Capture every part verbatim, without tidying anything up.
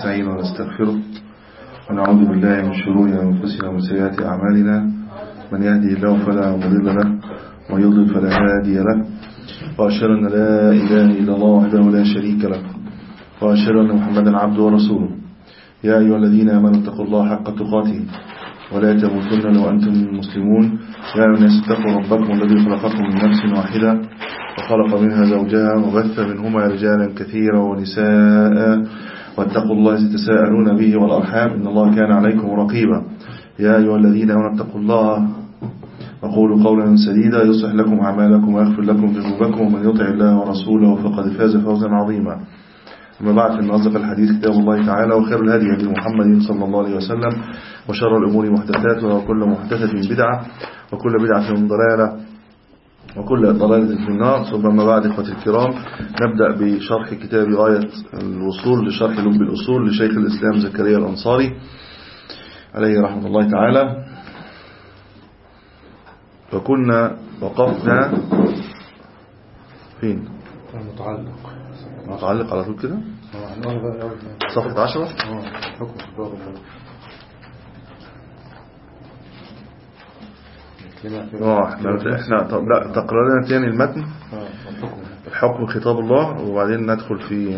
ونستعين ونستغفره ونعوذ بالله من شرور أنفسنا ومن سيئات أعمالنا. من يهدي الله فلا مضل له ومن يضلل فلا هادي له، وأشهد أن لا إله إلا الله وحده لا شريك له، وأشهد أن محمدا عبده ورسوله. يا أيها الذين آمنوا اتقوا الله حق تقاته ولا تموتن إلا وأنتم مسلمون. يا أيها الناس اتقوا ربكم الذي خلقكم من نفس واحدة وخلق منها زوجها وبث منهما رجالا كثيرا ونساء، واتقوا الله الذي تساءلون به والأرحام إن الله كان عليكم رقيبا. يا أيها الذين آمنوا اتقوا الله وقولوا قولا سديدا يصلح لكم أعمالكم ويغفر لكم ذنوبكم، ومن يطع الله ورسوله فقد فاز فوزا عظيما. أما بعد، فإن أصدق الحديث كتاب الله تعالى، وخير الهدي هدي محمد صلى الله عليه وسلم، وشر الأمور محدثاتها، وكل محدثة بدعة، وكل بدعة ضلالة، وكل ضلالة في النار. ثم أما بعد، إخوتي الكرام، نبدأ بشرح كتاب غاية الوصول لشرح لب الأصول لشيخ الإسلام زكريا الأنصاري عليه رحمة الله تعالى. وكنا وقفنا فين؟ متعلق متعلق على طول كده صفحة عشرة. اه احنا احنا طب لا تقرأ لنا تاني المتن الحكم خطاب الله، وبعدين ندخل في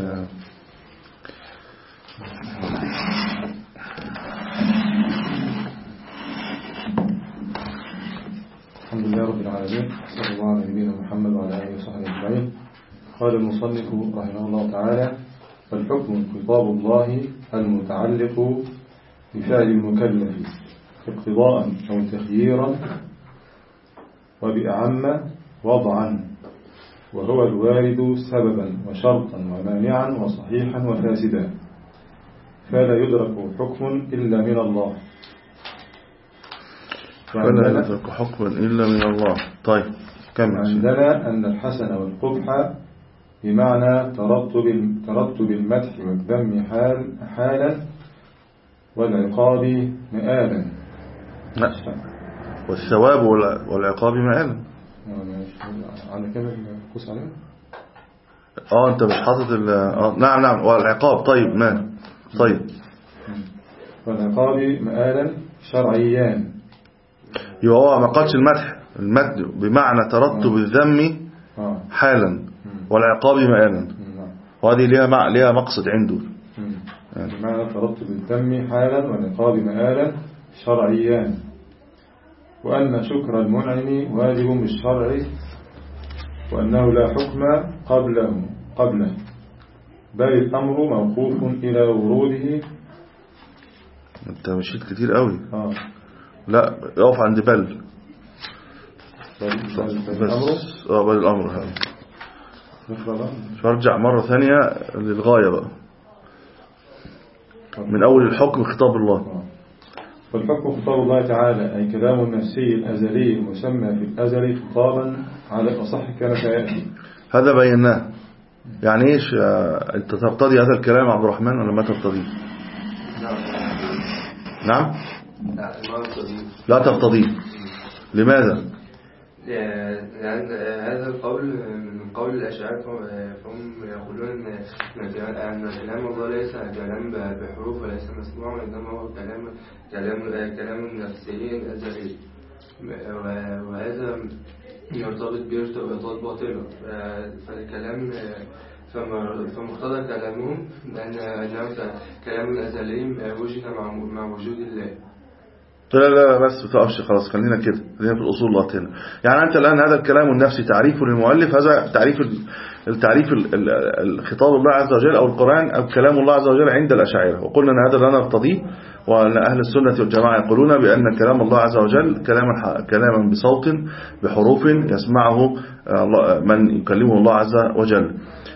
الحمد لله رب العالمين، صلى الله على نبينا محمد وعلى آله وصحبه أجمعين. قال المصنف رحمه الله تعالى: فالحكم خطاب الله المتعلق بفعل المكلف اقتضاء أو تخييرا وبأعم وضعا، وهو الوارد سببا وشرطا ومانعا وصحيحا وفاسدا، فلا يدرك حكم إلا من الله فلا يدرك حكم إلا من الله. طيب كم عندنا أن الحسن والقبح بمعنى ترتب ترتب المدح والذم حال حالا والعقاب مآلا. والثواب والعقاب مآلا. على كده القوس عليه. اه انت مش حاطط ال اه نعم نعم والعقاب. طيب ما طيب والعقاب مآلا شرعيان. يبقى هو ما قالش المدح المدح بمعنى ترتب الذم حالا والعقاب مآلا، وهذه ليها مع ليها مقصد عنده. يعني بمعنى ترتب الذم حالا والعقاب مآلا شرعيان، وأن شكر المنعم واجب بالشرع، وأنه لا حكم قبله قبله بل الأمر موقوف إلى وروده. انت مشيت كتير قوي. آه. لا يقف عند بل بل, بل, بل بس اه بل الأمر هذا. فارجع مرة ثانية للغاية بقى من أول الحكم خطاب الله. فالحكم خطاب الله تعالى أي كلام النفسي الأزلي المسمى في الأزل خطابا على الأصح كان سيأتي. هذا بيناه. يعني إيش أنت ترتضي هذا الكلام عبد الرحمن ولا ما ترتضيه؟ نعم لا ترتضيه. لماذا؟ لأن هذا القول من قول الأشاعرة، فهم يقولون أن كلام الله ليس كلام بحروف وليس مسموع، وإنما هو كلام كلام كلام نفسي أزلي، وهذا يرتبط بارتباطات باطلة. فالكلام فمقتضى كلامهم أنه كلام أزلي وجد مع وجود الله. لا لا بس متقفش خلاص، خلينا كده خلينا في الأصول الله هنا. يعني أنت الآن هذا الكلام النفسي تعريفه للمؤلف، هذا تعريف التعريف الخطاب الله عز وجل أو القرآن أو كلام الله عز وجل عند الأشاعرة، وقلنا أن هذا لا نرتضيه، وأن أهل السنة والجماعة يقولون بأن كلام الله عز وجل كلاما كلاما بصوت بحروف يسمعه من يكلمه الله عز وجل.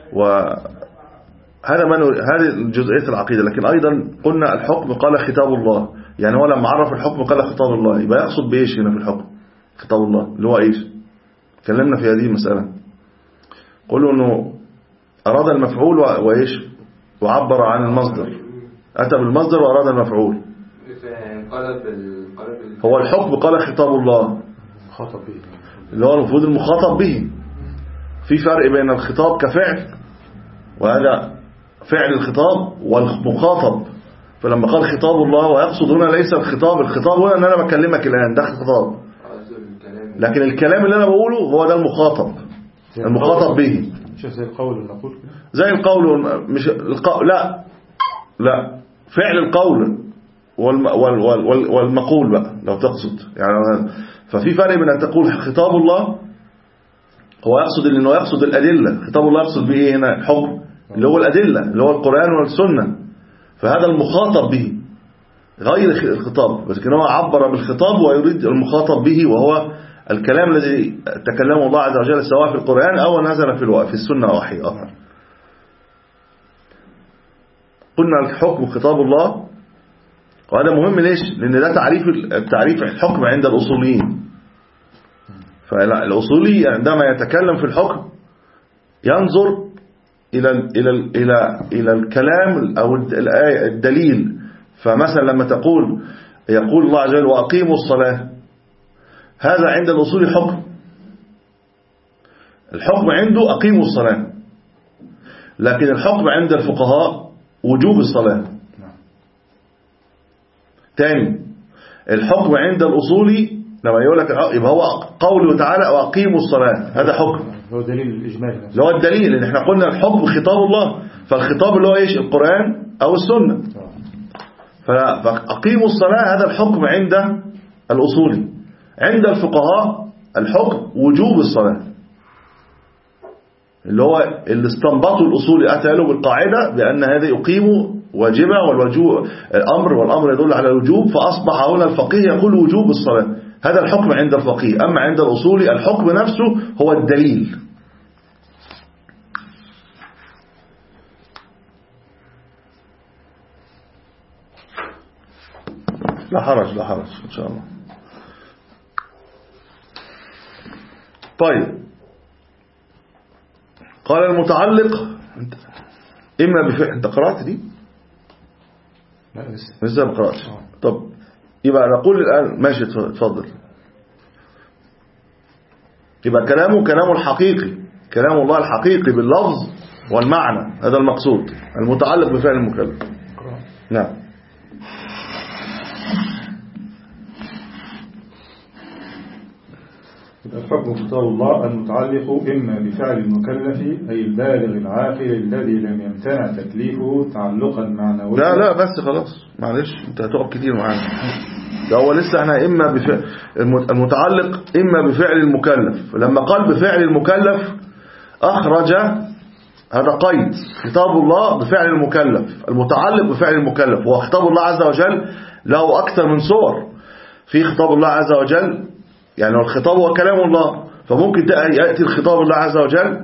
وهذا من هذه جزئية العقيدة. لكن أيضا قلنا الحكم قال خطاب الله، يعني هو لما عرف الحكم قال خطاب الله، يبقى يقصد بإيش هنا في الحكم خطاب الله اللي هو إيش؟ تكلمنا في هذه المسألة، قلوا أنه أراد المفعول وإيش وعبر عن المصدر، أتى بالمصدر وأراد المفعول. هو الحكم قال خطاب الله اللي هو المفروض المخاطب به. في فرق بين الخطاب كفعل، وهذا فعل الخطاب والمخاطب. فلما قال خطاب الله ويقصد هنا ليس الخطاب، الخطاب هنا ان انا بكلمك الان ده خطاب، لكن الكلام اللي انا بقوله هو ده المخاطب، المخاطب به. شوف زي القول والمقول، زي القول مش القول، لا لا فعل القول والمقول بقى لو تقصد يعني. ففي فرق بين ان تقول خطاب الله هو يقصد انه يقصد الادله، خطاب الله يقصد به ايه هنا؟ الحكم اللي هو الادله اللي هو القران والسنه، فهذا المخاطب به غير الخطاب، لكن هو عبر بالخطاب ويريد المخاطب به وهو الكلام الذي تكلمه الله عز وجل سواء في القرآن أو نزل في الوحي في السنة وحي آخر. قلنا الحكم خطاب الله، وهذا مهم ليش؟ لأن ده تعريف تعريف الحكم عند الأصوليين. فالأصولي عندما يتكلم في الحكم ينظر إلى إلى إلى إلى الكلام أو الآية الدليل. فمثلا لما تقول يقول الله عز وجل وأقيموا الصلاة، هذا عند الأصول حكم، الحكم عنده أقيموا الصلاة، لكن الحكم عند الفقهاء وجوب الصلاة. تاني الحكم عند الأصولي لما يقول لك يبقى هو قوله تعالى وأقيموا الصلاة، هذا حكم هو دليل الإجمال، اللي هو الدليل، لأن احنا قلنا الحكم خطاب الله، فالخطاب اللي هو ايش؟ القرآن أو السنة. فأقيموا الصلاة هذا الحكم عند الأصولي. عند الفقهاء الحكم وجوب الصلاة، اللي هو اللي استنبطوا الأصولي أتالوا بالقاعدة بأن هذا يقيم واجبة، والوجوب الأمر والأمر يدل على الوجوب، فأصبح هنا الفقيه يقول وجوب الصلاة، هذا الحكم عند الفقيه. أما عند الأصولي الحكم نفسه هو الدليل. لا حرج لا حرج إن شاء الله. طيب قال المتعلق إما بفعل. أنت قرأت دي؟ لا لسه لسه ما قرأتش. طب يبقى نقول الآن ماشي اتفضل. يبقى كلامه كلامه الحقيقي، كلام الله الحقيقي باللفظ والمعنى، هذا المقصود المتعلق بفعل المكلف. نعم. الحكم خطاب الله المتعلق إما بفعل المكلف أي البالغ العاقل الذي لم يمتنع تكليفه تعلقا معنويا. لا لا بس خلاص معلش انت هتقف كتير معانا. ده هو لسه احنا إما بفعل المتعلق إما بفعل المكلف. لما قال بفعل المكلف أخرج هذا قيد خطاب الله بفعل المكلف، المتعلق بفعل المكلف. وخطاب الله عز وجل له أكثر من صور. في خطاب الله عز وجل يعني الخطاب هو كلام الله، فممكن يأتي الخطاب الله عز وجل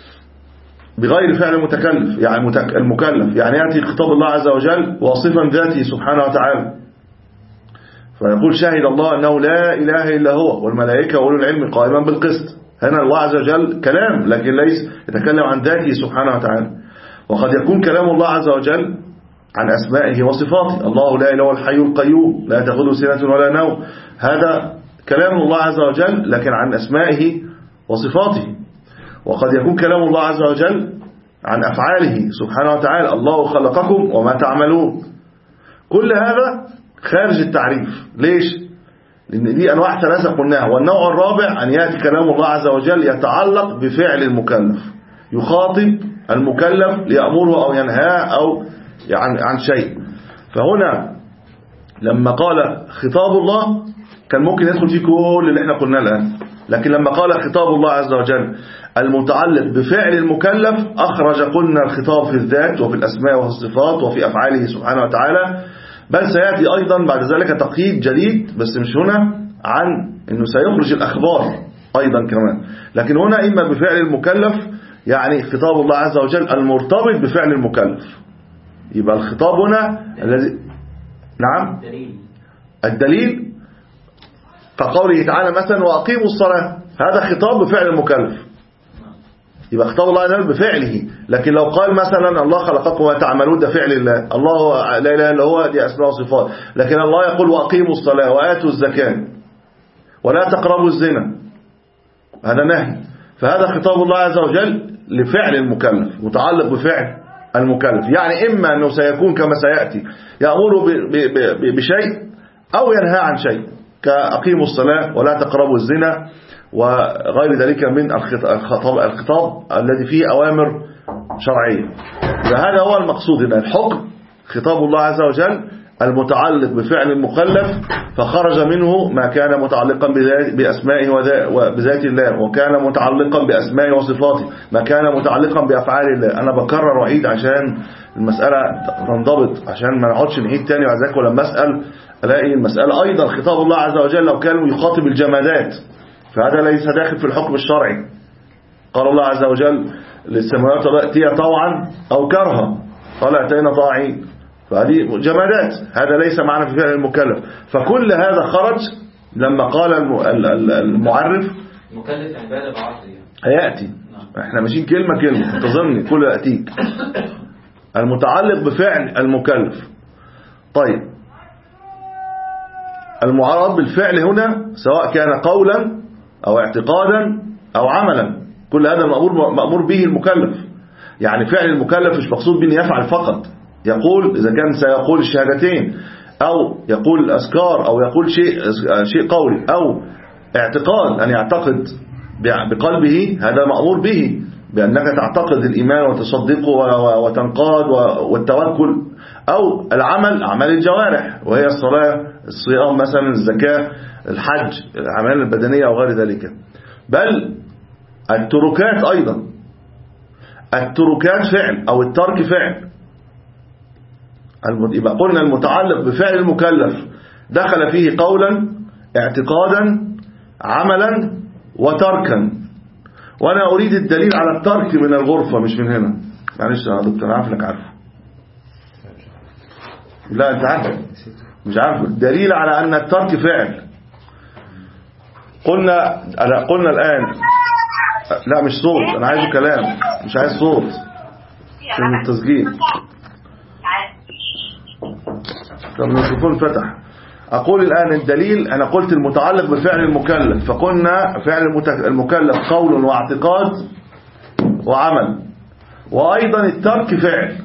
بغير فعل المتكلف يعني المكلف، يعني يأتي خطاب الله عز وجل واصفا ذاته سبحانه وتعالى، فيقول شهد الله أنه لا إله إلا هو والملائكة وأولو العلم قائما بالقسط. هنا الله عز وجل كلام لكن ليس يتكلم عن ذاته سبحانه وتعالى. وقد يكون كلام الله عز وجل عن أسمائه وصفاته، الله لا إله إلا الحي القيوم لا تأخذه سنة ولا نوم، هذا كلام الله عز وجل لكن عن أسمائه وصفاته. وقد يكون كلام الله عز وجل عن أفعاله سبحانه وتعالى، الله خلقكم وما تعملون. كل هذا خارج التعريف. ليش؟ لأن دي أنواع ثلاثة قلناها. والنوع الرابع أن يأتي كلام الله عز وجل يتعلق بفعل المكلف، يخاطب المكلف ليأمره أو ينهاه أو عن عن شيء. فهنا لما قال خطاب الله كان ممكن يدخل فيه كل اللي احنا قلناه الآن، لكن لما قال خطاب الله عز وجل المتعلق بفعل المكلف أخرج قلنا الخطاب في الذات وفي الأسماء وفي الصفات وفي أفعاله سبحانه وتعالى. بل سيأتي أيضا بعد ذلك تقييد جديد بس مش هنا عن أنه سيخرج الأخبار أيضا كمان، لكن هنا إما بفعل المكلف يعني خطاب الله عز وجل المرتبط بفعل المكلف. يبقى الخطاب هنا الذي نعم الدليل كقوله تعالى مثلا وأقيموا الصلاة، هذا خطاب بفعل المكلف، يبقى خطاب الله عز وجل بفعله. لكن لو قال مثلا الله خلقكم وتعملون ده فعل الله، الله لا إله إلا هو دي أسماء وصفات، لكن الله يقول وأقيموا الصلاة وآتوا الزكاة ولا تقربوا الزنا، هذا نهي. فهذا خطاب الله عز وجل لفعل المكلف متعلق بفعل المكلف. يعني إما أنه سيكون كما سيأتي يأمر بشيء أو ينهى عن شيء، كأقيموا الصلاة ولا تقربوا الزنا وغير ذلك من الخطاب, الخطاب الذي فيه أوامر شرعية. فهذا هو المقصود، إن الحكم خطاب الله عز وجل المتعلق بفعل المكلف، فخرج منه ما كان متعلقا بأسمائه وبذات الله، وكان متعلقا بأسمائه وصفاته، ما كان متعلقا بأفعال الله. أنا بكرر وعيد عشان المسألة تنضبط، عشان ما نقعدش نعيد تاني بعد ذلك ولما أسأل ألاقي المسألة أيضا خطاب الله عز وجل لو كان يخاطب الجمادات، فهذا ليس داخل في الحكم الشرعي. قال الله عز وجل للسماوات تأتي طوعا أو كرها، قال أتينا طاعين، فهذه جمادات، هذا ليس معنى في فعل المكلف. فكل هذا خرج لما قال المعرف مكلف عبادة بعقله هيأتي. احنا ماشيين كلمة كلمة، انتظرني كل يأتيك. المتعلق بفعل المكلف. طيب المعرض بالفعل هنا سواء كان قولا أو اعتقادا أو عملا، كل هذا مأمور به المكلف. يعني فعل المكلف مش مقصود به يفعل فقط، يقول إذا كان سيقول الشهادتين أو يقول الأذكار أو يقول شيء شيء قولي أو اعتقاد أن يعتقد بقلبه، هذا مأمور به، بأنك تعتقد الإيمان وتصدقه وتنقاد والتوكل، أو العمل أعمال الجوارح وهي الصلاة الصيام مثلا الزكاة الحج الأعمال البدنية أو غير ذلك. بل التركات أيضا، التركات فعل أو الترك فعل. يبقى قلنا المتعلق بفعل المكلف دخل فيه قولا اعتقادا عملا وتركا. وأنا أريد الدليل على الترك من الغرفة مش من هنا. معلش يا دكتور أنا عارف لك عارف. لا أنت عارف مش عارف الدليل على أن الترك فعل. قلنا قلنا الآن لا مش صوت، أنا عايزه كلام مش عايز صوت في التسجيل. طب الميكروفون فتح. أقول الآن الدليل، أنا قلت المتعلق بفعل المكلف، فقلنا فعل المكلف قول واعتقاد وعمل، وأيضا الترك فعل.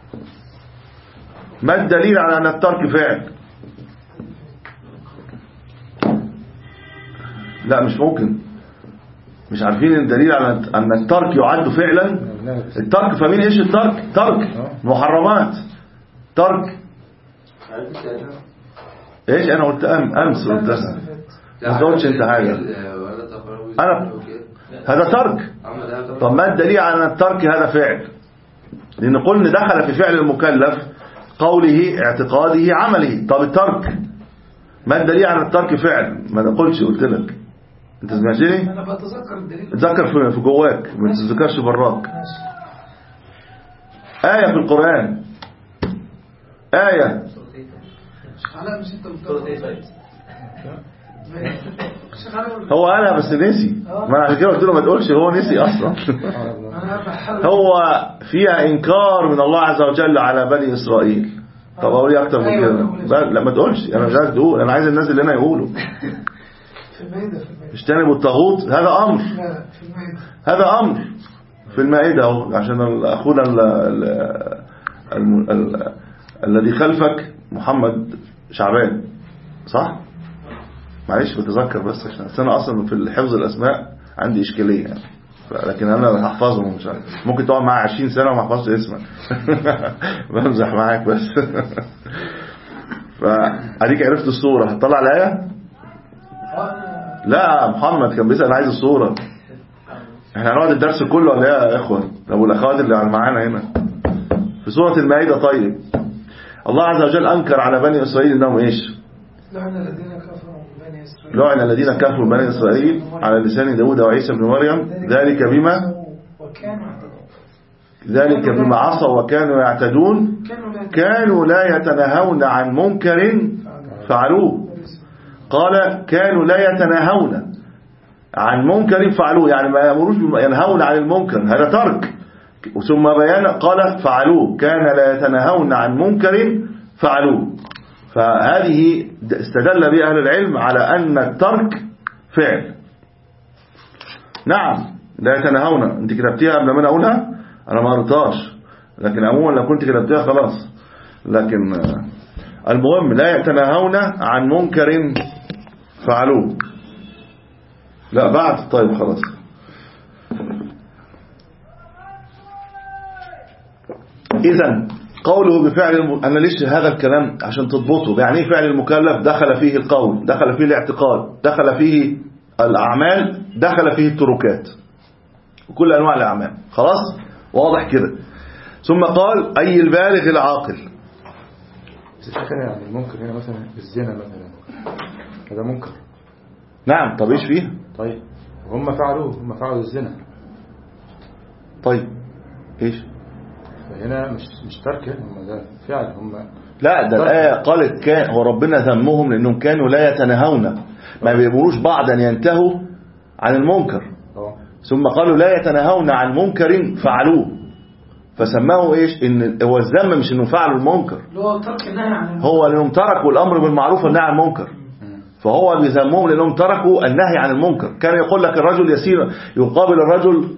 ما الدليل على أن الترك فعل؟ لا مش ممكن، مش عارفين الدليل على أن الترك يعد فعلا. الترك فمين إيش الترك؟ ترك محرمات، ترك إيش. أنا قلت أم أمس قلت ما تقولش أنت حاجة. أنا هذا ترك. طب ما الدليل على أن الترك هذا فعل؟ لأن قلنا دخل في فعل المكلف قوله اعتقاده عمله. طب الترك ما الدليل على الترك فعل؟ ما تقولش قلت لك انت سمعتني. انا بتذكر الدليل، تذكر في جواك ما تتذكرش براك. آية في القرآن، آية هو أنا بس نسي، ما أنا عشان كده قلت له ما تقولش، هو نسي أصلا. هو فيها إنكار من الله عز وجل على بني إسرائيل. طب أقول لي أكتر من كده؟ لا ما تقولش، أنا مش عايز تقول، أنا عايز الناس اللي هنا يقولوا اجتنبوا الطاغوت. هذا أمر، هذا أمر في المائدة اهو، عشان أخونا الذي خلفك محمد شعبان صح؟ معلش بتذكر بس عشان أنا أصلا في حفظ الأسماء عندي إشكالية يعني. لكن أنا هحفظهم مش عارف. ممكن تقعد معايا عشرين سنة وما حفظش اسمك. بمزح معاك بس. فأديك عرفت الصورة، هتطلع الآية؟ لا محمد كان بيسأل عايز الصورة. احنا هنقعد الدرس كله ولا ايه يا اخوان؟ لو الاخوات اللي معانا هنا في سورة المائدة. طيب الله عز وجل أنكر على بني إسرائيل إنهم إيش؟ لعن الذين كفروا بني إسرائيل لعن الذين كفروا بني إسرائيل على لسان داود وعيسى بن مريم ذلك بما ذلك بما عصوا وكانوا يعتدون كانوا لا يتناهون عن منكر فعلوه. قال كانوا لا يتناهون عن منكر فعلوه، يعني ما يأمروش ينهون عن المنكر، هذا ترك. ثم بيان قال فعلوه كان لا يتناهون عن منكر فعلوه. فهذه استدل بها أهل العلم على أن الترك فعل. نعم لا يتناهون، انت كتبتيها قبل ما انا اقولها، انا ما قريتهاش. لكن عموما لو كنت كتبتها خلاص. لكن المهم لا يتناهون عن منكر فعلوه. لا بعد. طيب خلاص. إذن قوله بفعل الم... أنا ليش هذا الكلام عشان تضبطه. يعني ايه فعل المكلف؟ دخل فيه القول، دخل فيه الاعتقاد، دخل فيه الأعمال، دخل فيه التركات وكل أنواع الأعمال. خلاص واضح كده. ثم قال أي البالغ العاقل. يعني ممكن هنا مثلا الزنا مثلا هذا منكر. نعم. طب ايش فيه؟ طيب هم فعلوه، هم فعلوا الزنا. طيب ايش فهنا مش مش ترك، هم ده فعل. هم لا ده الآية قالت كان هو ربنا ذمهم لأنهم كانوا لا يتناهون، ما بيقولوش بعد أن ينتهوا عن المنكر. أوه. ثم قالوا لا يتناهون عن منكر فعلوه، فسماه ايش؟ ان هو الذم مش انه فعلوا المنكر، هو ترك النهي عن المنكر، هو لانهم تركوا الامر بالمعروف والنهي عن المنكر. فهو بيذمهم لانهم تركوا النهي عن المنكر. كان يقول لك الرجل يسير يقابل الرجل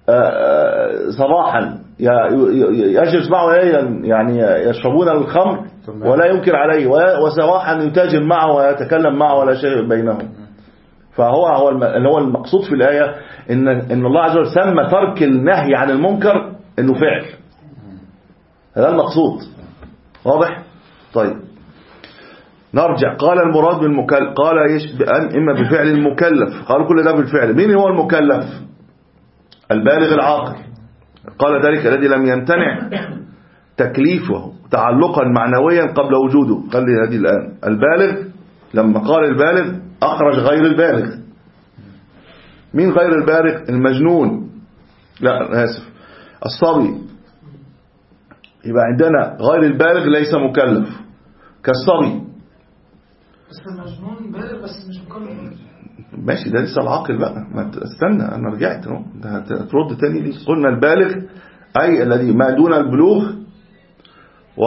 صباحا يجلس معه يعني يشربون الخمر ولا ينكر عليه، وصباحا يتاجر معه ويتكلم معه ولا شيء بينهم. فهو هو اللي هو المقصود في الآية ان ان الله عز وجل سمى ترك النهي عن المنكر انه فعل. هذا المقصود. واضح؟ طيب نرجع. قال المراد بالمكلف، قال ايش؟ اما بفعل المكلف، قالوا كل ده بالفعل. مين هو المكلف؟ البالغ العاقل. قال ذلك الذي لم يمتنع تكليفه تعلقا معنويا قبل وجوده. قال لي هذه الآن البالغ، لما قال البالغ أخرج غير البالغ. مين غير البالغ؟ المجنون، لا آسف الصبي. يبقى عندنا غير البالغ ليس مكلف كالصبي. بس المجنون بالغ بس مش مكلف. ماشي ده لسه العاقل بقى. ما استنى انا رجعت اهو، هترد تاني ليه؟ قلنا البالغ اي الذي ما دون البلوغ و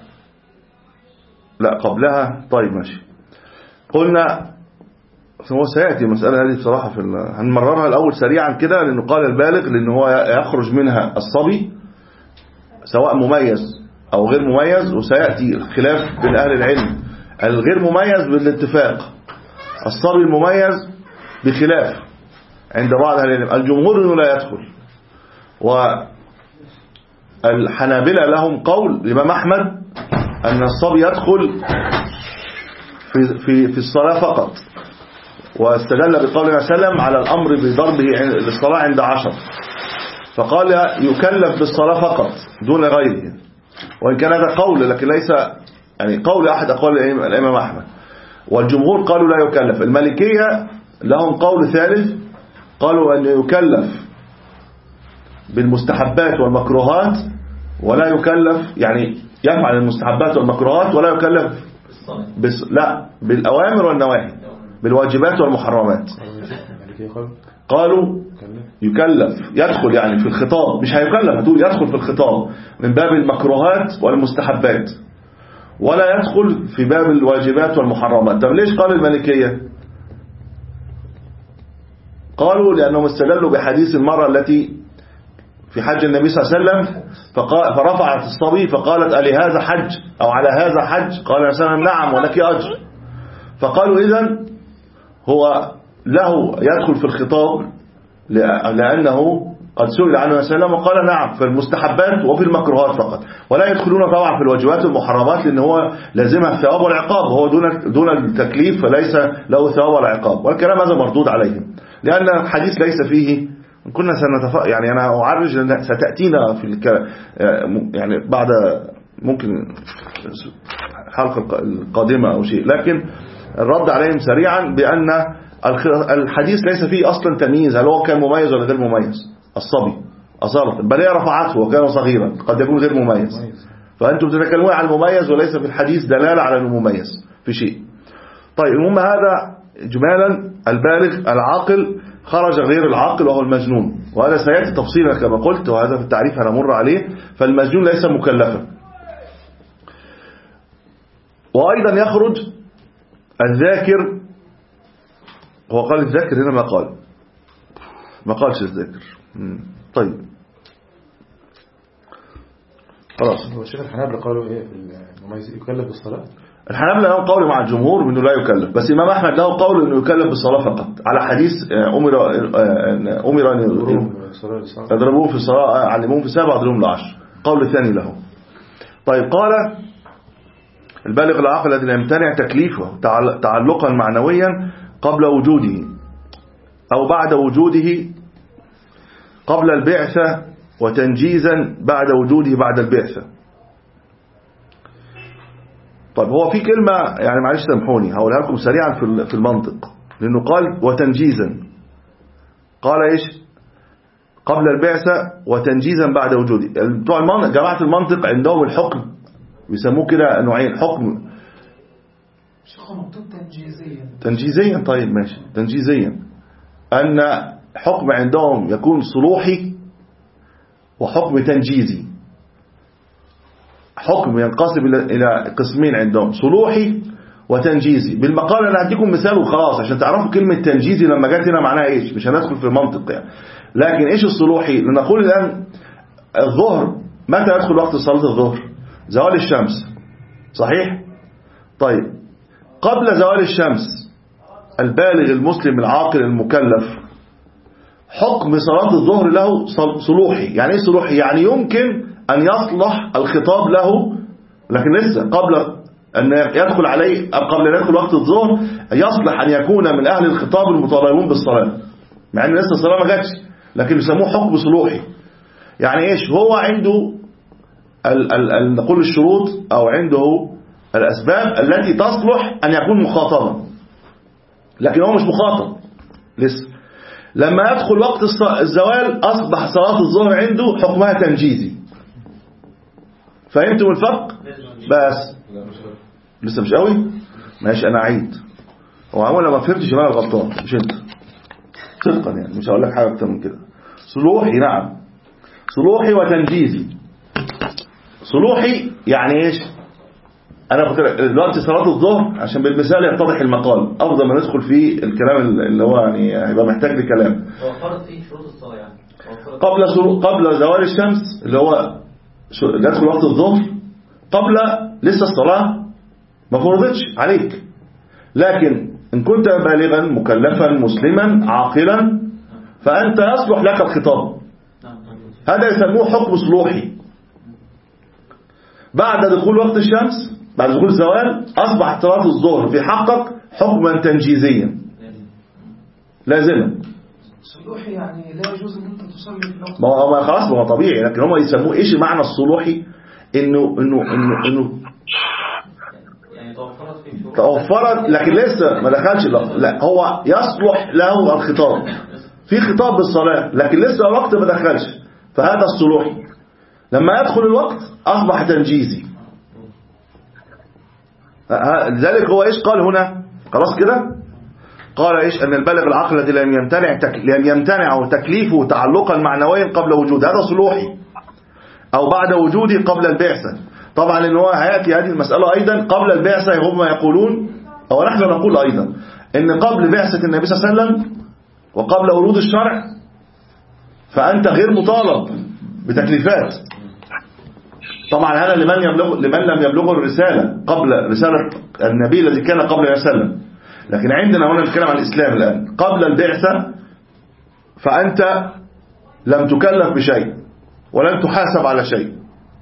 لا قبلها. طيب ماشي. قلنا هو سيأتي المسألة هذه بصراحة في ال... هنمررها الأول سريعا كده، لأنه قال البالغ لأنه هو يخرج منها الصبي سواء مميز أو غير مميز، وسيأتي الخلاف بين أهل العلم. الغير مميز بالاتفاق، الصبي المميز بخلاف عند بعض أهل العلم. الجمهور أنه لا يدخل، والحنابلة لهم قول الإمام أحمد أن الصبي يدخل في, في, في الصلاة فقط، واستدل بقول النبي صلى الله عليه وسلم على الأمر بضربه للصلاة عند عشر، فقال يكلف بالصلاة فقط دون غيره. وإن كان هذا قول لكن ليس يعني قول أحد أقوال الإمام أحمد، والجمهور قالوا لا يكلف. المالكية لهم قول ثالث، قالوا أن يكلف بالمستحبات والمكروهات ولا يكلف، يعني يفعل المستحبات والمكروهات ولا يكلف بس لا بالأوامر والنواهي، بالواجبات والمحرمات. قالوا يكلف يدخل يعني في الخطاب، مش هيكلف هتقول يدخل في الخطاب من باب المكروهات والمستحبات، ولا يدخل في باب الواجبات والمحرمات. طب ليش قال المالكية؟ قالوا لأنهم استدلوا بحديث المرأة التي في حج النبي صلى الله عليه وسلم فرفعت الصبي فقالت ألي هذا حج أو على هذا حج؟ قال النبي صلى الله عليه وسلم نعم ولك أجر. فقالوا إذن هو له يدخل في الخطاب لأنه قد سئل عنه النبي صلى الله عليه وسلم وقال نعم في المستحبات وفي المكروهات فقط، ولا يدخلون طبعا في الواجبات والمحرمات لأن هو لازمها الثواب والعقاب، هو دون دون التكليف فليس له ثواب ولا عقاب. والكلام هذا مردود عليهم لأن الحديث ليس فيه. كنا سنتف... يعني أنا أعرج ستأتينا في الك... يعني بعد ممكن الحلقة القادمة أو شيء، لكن الرد عليهم سريعا بأن الحديث ليس فيه أصلا تمييز هل هو كان مميز ولا غير مميز. الصبي أصالة بل هي رفعته وكان صغيرا قد يكون غير مميز، فأنتم تتكلمون عن المميز وليس في الحديث دلالة على أنه مميز في شيء. طيب المهم هذا إجمالا البالغ العاقل خرج غير العاقل وهو المجنون، وهذا سيأتي تفصيلا كما قلت، وهذا في التعريف هنمر عليه. فالمجنون ليس مكلفا. وأيضا يخرج الذاكر. هو قال الذاكر هنا ما قال ما قالش الذاكر. طيب خلاص. هو الشيخ الحنابلة قالوا ايه انه يكلف بالصلاة؟ الحنابلة له قول مع الجمهور انه لا يكلف، بس امام احمد له قول انه يكلف بالصلاة فقط، على حديث امر امر ان يضربوه في الصلاة، علموه في سبع اضربوهم لعشر. قول الثاني له. طيب قال البالغ العاقل الذي لا يمتنع تكليفه تعلقا معنويا قبل وجوده او بعد وجوده قبل البعثة وتنجيزا بعد وجوده بعد البعثة. طيب هو في كلمة يعني معلش سامحوني هقولها لكم سريعا في في المنطق، لأنه قال وتنجيزا، قال إيش قبل البعثة وتنجيزا بعد وجوده. بتوع جماعة المنطق عندهم الحكم بيسموه كده نوعين، حكم تنجيزيا تنجيزيا طيب ماشي تنجيزيا، أن حكم عندهم يكون صلوحي وحكم تنجيزي. حكم ينقسم إلى قسمين عندهم، صلوحي وتنجيزي. بالمقال أنا هديكم مثال وخلاص عشان تعرفوا كلمة تنجيزي لما جت هنا معناها إيش، مش هندخل في المنطق يعني. لكن إيش الصلوحي؟ لنقول الآن الظهر متى يدخل وقت صلاة الظهر؟ زوال الشمس صحيح؟ طيب قبل زوال الشمس البالغ المسلم العاقل المكلف حكم صلاة الظهر له صلوحي. يعني إيه صلوحي؟ يعني يمكن أن يصلح الخطاب له، لكن لسه قبل أن يدخل عليه أو قبل أن يدخل وقت الظهر يصلح أن يكون من أهل الخطاب المطالبون بالصلاة، مع أن لسه الصلاة ما جاتش، لكن يسموه حكم صلوحي. يعني إيش؟ هو عنده ال ال ال نقول الشروط أو عنده الأسباب التي تصلح أن يكون مخاطبا، لكن هو مش مخاطب لسه. لما يدخل وقت الزوال أصبح صلاة الظهر عنده حكمها تنجيزي. فهمتم الفرق؟ بس لسه مش قوي ماشي أنا عيد. هو عموما لما فهمتش أنا غلطان مش أنت صدقا يعني، مش هقول لك حاجة أكتر من كده. صلوحي نعم صلوحي وتنجيزي. صلوحي يعني إيش؟ أنا دلوقتي صلاة الظهر عشان بالمثال يتضح المقال أفضل ما ندخل في الكلام اللي هو يعني هيبقى محتاج لكلام. وفرض فيه شروط الصلاة يعني قبل شروط قبل زوال الشمس اللي هو يدخل وقت الظهر، قبل لسه الصلاة ما فرضتش عليك، لكن إن كنت بالغا مكلفا مسلما عاقلا فأنت يصلح لك الخطاب. هذا يسموه حكم صلوحي. بعد دخول وقت الشمس بعد دخول الزوال أصبحت صلاة الظهر في حقك حكما تنجيزيا لازما. صلوحي يعني لا يجوز ان انت تصلي في الوقت. ما هو خلاص ما هو طبيعي، لكن هم يسموه ايش معنى الصلوحي؟ انه انه انه انه يعني توفرت في شروط توفرت لكن لسه ما دخلش. لا هو يصلح له الخطاب في خطاب بالصلاة لكن لسه الوقت ما دخلش، فهذا الصلوحي. لما يدخل الوقت أصبح تنجيزي. لذلك هو إيش قال هنا خلاص كده؟ قال إيش أن البالغ العقل الذي لم يمتنع تك... لم يمتنع تكليفه تعلقا معنويا قبل وجود، هذا صلوحي، أو بعد وجوده قبل البعثة. طبعا إن هو هيأتي هذه المسألة أيضا قبل البعثة. هم يقولون أو نحن نقول أيضا إن قبل بعثة النبي صلى الله عليه وسلم وقبل ورود الشرع فأنت غير مطالب بتكليفات. طبعا هذا لمن يبلغ لمن لم يبلغه الرسالة قبل رسالة النبي الذي كان قبل النبي صلى الله عليه وسلم. لكن عندنا هنا نتكلم عن الإسلام الآن قبل البعثة، فأنت لم تكلف بشيء ولن تحاسب على شيء.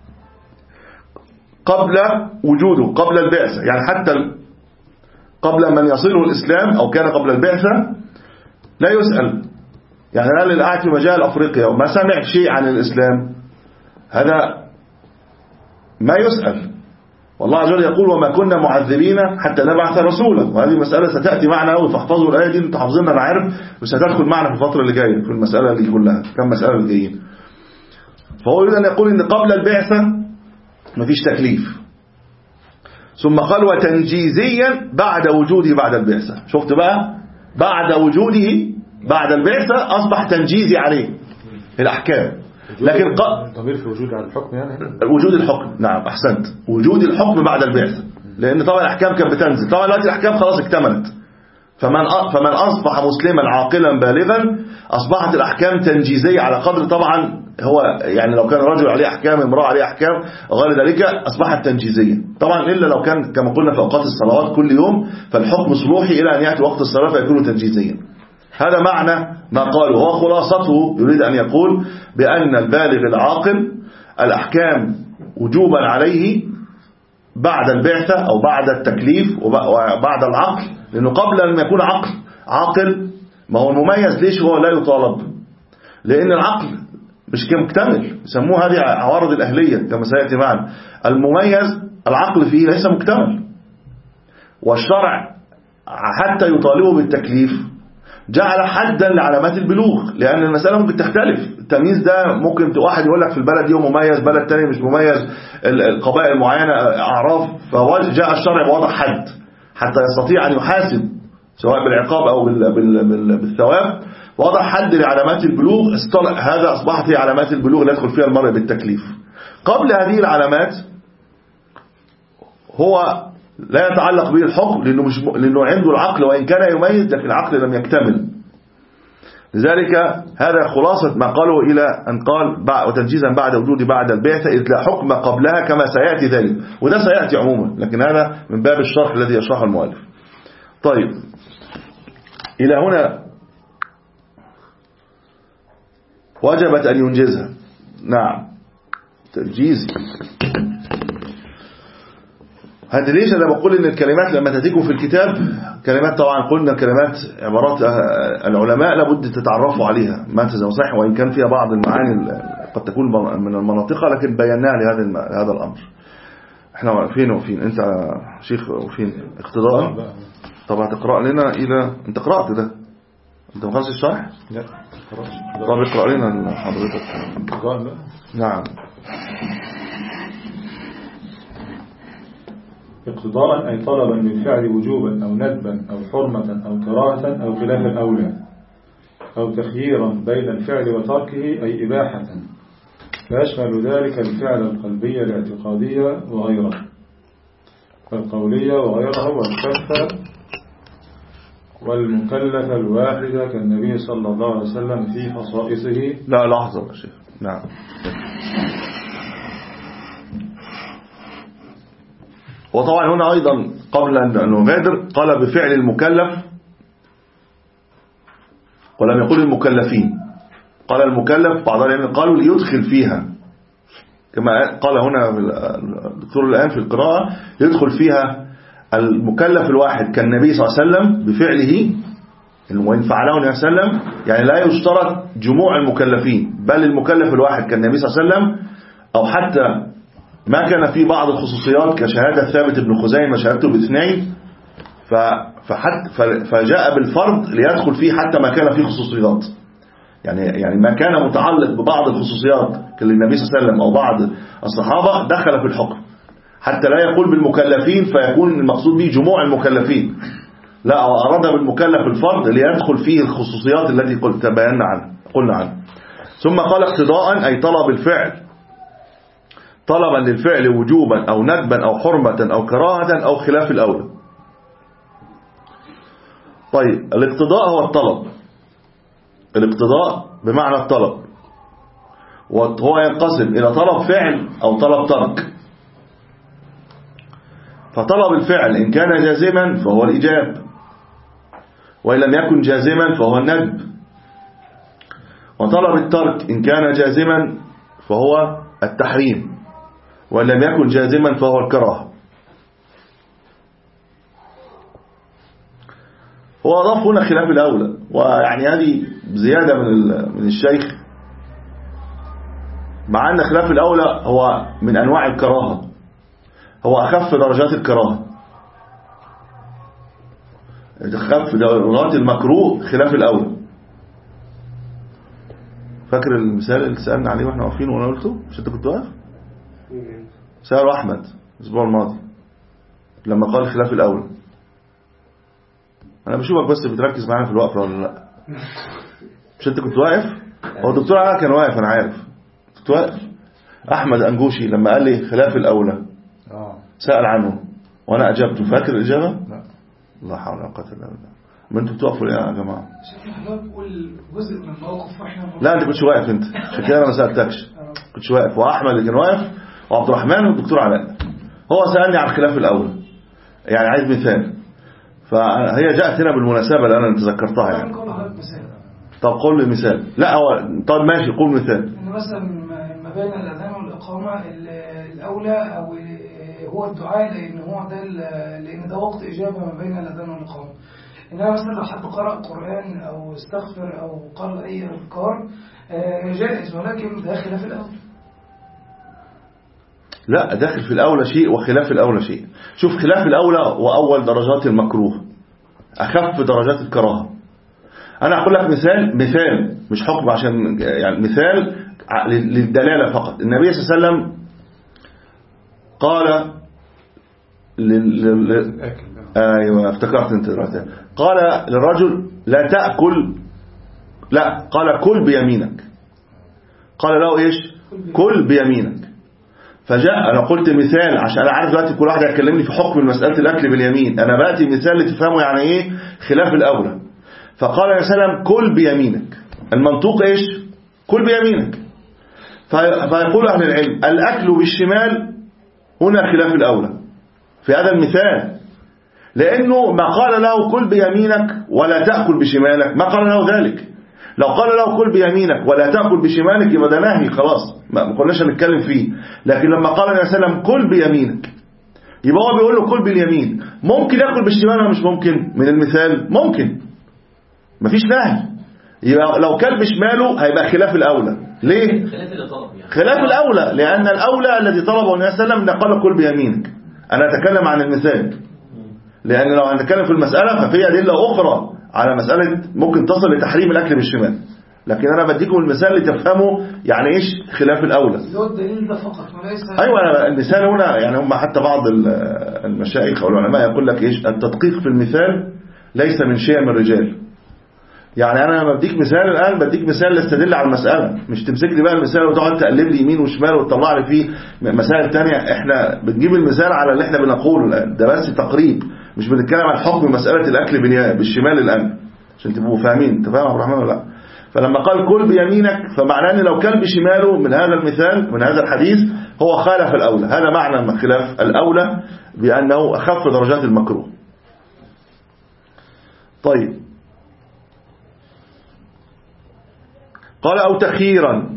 قبل وجوده قبل البعثة يعني حتى قبل من يصله الإسلام أو كان قبل البعثة لا يسأل. يعني أنا اللي قاعد في مجال أفريقيا وما سمع شيء عن الإسلام هذا ما يسأل. والله عز وجل يقول وما كنا معذبين حتى نبعث رسولا، وهذه مسألة ستأتي معنا أول، فاحفظوا الآية دي انتوا حافظينها أنا عارف، بس هتدخل معنا في الفترة اللي جاية في المسألة اللي كلها كم مسألة اللي جايين. فهو يريد أن يقول إن قبل البعثة مفيش تكليف، ثم قال وتنجيزيا بعد وجوده بعد البعثة. شفت بقى بعد وجوده بعد البعثة أصبح تنجيزي عليه الأحكام. لكن ضمير في وجود على الحكم يعني وجود الحكم نعم أحسنت، وجود الحكم بعد البعثة، لأن طبعا الأحكام كانت بتنزل. طبعا دلوقتي الأحكام خلاص اكتملت، فمن فمن أصبح مسلما عاقلا بالغا أصبحت الأحكام تنجيزية على قدر طبعا هو يعني لو كان رجل عليه أحكام، امرأة عليه أحكام غير ذلك أصبحت تنجيزية طبعا، إلا لو كان كما قلنا في أوقات الصلوات كل يوم فالحكم صلوحي إلى أن يأتي وقت الصلاة فيكون تنجيزيا. هذا معنى ما قاله، هو خلاصته يريد أن يقول بأن البالغ العاقل الأحكام وجوبا عليه بعد البعثة أو بعد التكليف وبعد العقل، لأنه قبل أن يكون عقل عاقل ما هو المميز ليش هو لا يطالب؟ لأن العقل مش مكتمل، يسموه هذه عوارض الأهلية كما سيأتي معنا. المميز العقل فيه ليس مكتمل، والشرع حتى يطالبه بالتكليف جعل حدا لعلامات البلوغ، لأن المسألة ممكن تختلف. التمييز ده ممكن واحد يقول لك في البلد دي مميز، بلد تاني مش مميز، القبائل معينة أعراف، فجاء الشرع بوضع حد حتى يستطيع أن يحاسب سواء بالعقاب أو بالثواب، وضع حد لعلامات البلوغ. هذا أصبحت هي علامات البلوغ اللي يدخل فيها المرء بالتكليف. قبل هذه العلامات هو لا يتعلق به الحكم، لأنه, مش م... لأنه عنده العقل وإن كان يميز، لكن العقل لم يكتمل. لذلك هذا خلاصة ما قاله إلى أن قال وتنجيزا بعد وجود بعد البعثة، إذ لا حكم قبلها كما سيأتي ذلك، وده سيأتي عموما، لكن هذا من باب الشرح الذي يشرحه المؤلف. طيب إلى هنا وجبت أن ينجزها. نعم تنجيز. هذا ليش أنا بقول إن الكلمات لما تأتيكم في الكتاب كلمات، طبعا قلنا كلمات عبارات العلماء لابد تتعرفوا عليها ما تزال صحيح، وإن كان فيها بعض المعاني قد تكون من المناطق، لكن بيناها لهذا هذا الأمر. احنا فين وفين؟ انت شيخ وفين اقتضاء؟ طب هتقرأ لنا إلى انت قرأت ده؟ انت ما خلصت الشرح؟ لا طب اقرأ لنا حضرتك. نعم. اقتضاء أي طلبا للفعل وجوبا أو ندبا أو حرمة أو كراهة أو خلاف الأولى، أو تخييرا بين الفعل وتركه أي إباحة، فيشمل ذلك الفعل القلبية الاعتقادية وغيره، والقولية وغيره، والكفة والمكلف الواحدة كالنبي صلى الله عليه وسلم في خصائصه. لا لحظة يا شيخ. نعم. وطبعا هنا أيضا قبل أن نغادر قال بفعل المكلف ولم يقول المكلفين، قال المكلف. بعض العلماء قالوا ليدخل فيها، كما قال هنا الدكتور الآن في القراءة، يدخل فيها المكلف الواحد كالنبي صلى الله عليه وسلم بفعله، وإن فعله النبي صلى الله عليه وسلم، يعني لا يشترط جموع المكلفين، بل المكلف الواحد كالنبي صلى الله عليه وسلم، أو حتى ما كان في بعض الخصوصيات كشهادة ثابت بن خزيمة شهادته باثنين، فجاء بالفرض ليدخل فيه حتى ما كان فيه خصوصيات، يعني يعني ما كان متعلق ببعض الخصوصيات كالنبي صلى الله عليه وسلم أو بعض الصحابة دخل في الحكم، حتى لا يقول بالمكلفين فيكون المقصود به جموع المكلفين، لا، أراد بالمكلف الفرض ليدخل فيه الخصوصيات التي قلت بينا عنها قلنا عنها. ثم قال اقتضاء أي طلب الفعل، طلبا للفعل وجوبا أو ندبا أو حرمة أو كراهة أو خلاف الأولى. طيب الاقتضاء هو الطلب، الاقتضاء بمعنى الطلب، وهو ينقسم إلى طلب فعل أو طلب ترك. فطلب الفعل إن كان جازما فهو الإيجاب، وإن لم يكن جازما فهو الندب. وطلب الترك إن كان جازما فهو التحريم، وإن لم يكن جازما فهو الكراهة. هو أضاف هنا خلاف الأولى، ويعني هذه زيادة من من الشيخ، مع أن خلاف الأولى هو من أنواع الكراهة، هو أخف درجات الكراهة، أخف درجات المكروه خلاف الأولى. فاكر المثال اللي سألنا عليه واحنا واقفين وانا قلته؟ مش انت كنت واقف؟ سأل أحمد الأسبوع الماضي لما قال خلاف الأولى. أنا بشوفك بس بتركز معانا في الوقفة ولا لا؟ مش انت كنت واقف؟ هو الدكتور علاء كان واقف، أنا عارف كنت واقف. أحمد أنجوشي لما قال لي خلاف الأولى سأل عنه وأنا أجبته، فاكر الإجابة؟ لا. الله حول ولا قوة إلا بالله. ما انتوا بتقفوا ليه يا جماعه؟ شكل حضرتك بقول جزء من الموقف واحنا لا انت كنتش واقف، انت عشان كده انا ما سالتكش. كنتش واقف، واحمد اللي كان واقف وعبد الرحمن والدكتور علاء. هو سالني عن خلاف الاولى، يعني عايز مثال، فهي جاءت هنا بالمناسبه اللي انا تذكرتها يعني. طب قول لي مثال. لا هو طب ماشي، قول مثال. ان مثلا ما بين الاذان والاقامه الاولى او هو الدعاء، لان هو ده لان ده وقت اجابه ما بين الاذان والاقامه. انما مثلا لو حد قرأ قرآن او استغفر او قال اي اذكار جائز، ولكن ده خلاف الاولى. لا داخل في الاولى شيء وخلاف الاولى شيء. شوف، خلاف الاولى واول درجات المكروه، اخف درجات الكراهه. انا هقول لك مثال، مثال مش حكم، عشان يعني مثال للدلاله فقط. النبي صلى الله عليه وسلم قال لل... لل... ايوه افتكرت انت دلوقتي. قال للرجل لا تاكل، لا قال كل بيمينك. قال له ايش؟ كل بيمينك. فجاء، انا قلت مثال عشان انا عارف دلوقتي كل واحد هيكلمني في حكم مساله الاكل باليمين، انا باتي مثال لتفهموا يعني ايه خلاف الاولى. فقال عليه السلام كل بيمينك، المنطوق ايش؟ كل بيمينك. فيقول اهل العلم الاكل بالشمال هنا خلاف الاولى في هذا المثال، لانه ما قال له كل بيمينك ولا تاكل بشمالك، ما قال له ذلك. لو قال له كل بيمينك ولا تاكل بشمالك يبقى ده نهي خلاص، ما كناش هنتكلم فيه. لكن لما قال عليه السلام كل بيمينك، يبقى هو بيقول له كل باليمين. ممكن ياكل بالشمال ولا مش ممكن؟ من المثال ممكن، مفيش نهي. يبقى لو كل بشماله هيبقى خلاف الاولى. ليه؟ خلاف اللي طلب يعني. خلاف الاولى، لان الاولى الذي طلبه النبي صلى الله عليه وسلم قال كل بيمينك. انا اتكلم عن المثال، لان لو هنتكلم في المساله ففي ادله اخرى على مساله ممكن تصل لتحريم الاكل بالشمال، لكن انا بديكم المثال لتفهموا يعني ايش خلاف الاولى. اللي هو الدليل ده فقط وليس. ايوه أنا المثال هنا يعني هم حتى بعض المشايخ او العلماء يقول لك ايش التدقيق في المثال ليس من شيء من الرجال. يعني انا لما بديك مثال الان بديك مثال لاستدل على المساله، مش تمسك لي بقى المثال وتقعد تقلب لي يمين وشمال وتطلع لي فيه مسائل تانية. احنا بنجيب المثال على اللي احنا بنقوله الان، ده بس تقريب، مش بنتكلم عن حكم مساله الاكل بالشمال الان، عشان تبقوا فاهمين. انت فاهم يا عبد الرحمن ولا لا؟ فلما قال كل بيمينك فمعناه ان لو كل بشماله من هذا المثال من هذا الحديث هو خالف الاولى. هذا معنى خلاف الاولى، بانه اخف درجات المكروه. طيب، قال أو تخييرا،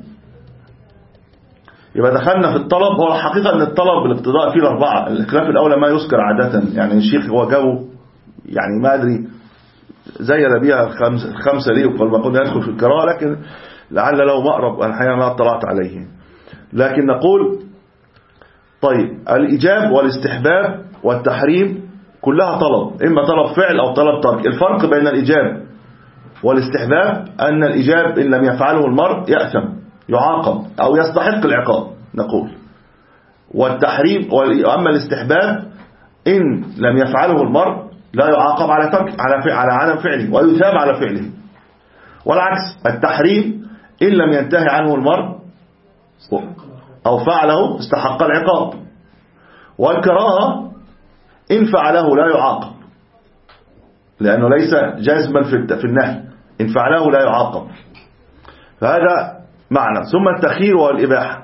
يبقى دخلنا في الطلب. هو الحقيقة أن الطلب بالاقتضاء فيه الأربعة. الخلاف الأولى ما يذكر عادة، يعني الشيخ هو جو يعني ما أدري زي بيها الخمسة, الخمسة ليه وقال ما قلنا يدخل في القراءة، لكن لعل له مقرب الحقيقة ما اطلعت عليه. لكن نقول طيب الإيجاب والاستحباب والتحريم كلها طلب، إما طلب فعل أو طلب ترك. الفرق بين الإيجاب والاستحباب أن الإيجاب إن لم يفعله المرء يأثم يعاقب أو يستحق العقاب نقول، والتحريم وأما الاستحباب إن لم يفعله المرء لا يعاقب على ترك على على عدم فعله ويثاب على فعله. والعكس التحريم إن لم ينتهي عنه المرء أو فعله استحق العقاب. والكراهة إن فعله لا يعاقب لأنه ليس جازما في النهي، إن فعله لا يعاقب. فهذا معنى. ثم التخيير والإباحة.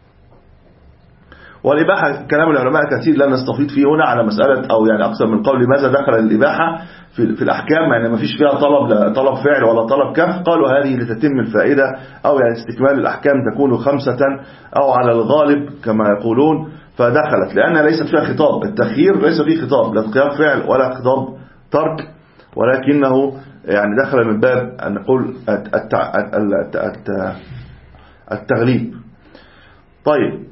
والإباحة كلام العلماء كثير لا نستفيد فيه هنا على مسألة أو يعني أكثر من قول لماذا دخل الإباحة في, في الأحكام، يعني ما فيش فيها طلب طلب فعل ولا طلب كف. قالوا هذه لتتم الفائدة أو يعني استكمال الأحكام تكون خمسة أو على الغالب كما يقولون، فدخلت لأنها ليست فيها خطاب. التخيير ليس فيه خطاب، لا خطاب فعل ولا خطاب ترك، ولكنه يعني دخل من باب أن نقول التغليب. طيب،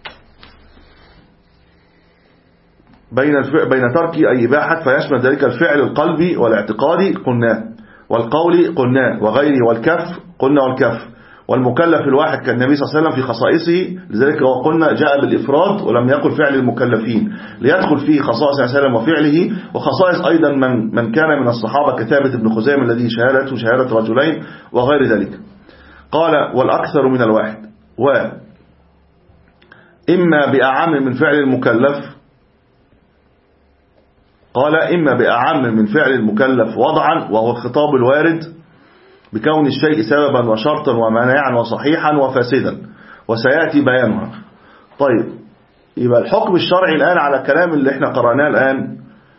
بين بين ترك أي إباحة فيشمل ذلك الفعل القلبي والاعتقادي قلنا، والقولي قلنا، وغيره، والكف قلنا والكف، والمكلف الواحد كالنبي صلى الله عليه وسلم في خصائصه. لذلك وقلنا جاء بالإفراد ولم يقل فعل المكلفين ليدخل فيه خصائص صلى الله عليه وسلم وفعله، وخصائص أيضا من من كان من الصحابة كثابت بن خزيمة الذي شهادته شهادة رجلين وغير ذلك. قال والأكثر من الواحد، وإما بأعم من فعل المكلف قال إما بأعم من فعل المكلف وضعا، وهو الخطاب الوارد بكون الشيء سببا وشرطا ومانعا وصحيحا وفاسدا، وسيأتي بيانها. طيب، يبقى الحكم الشرعي الآن على الكلام اللي احنا قرأناه الآن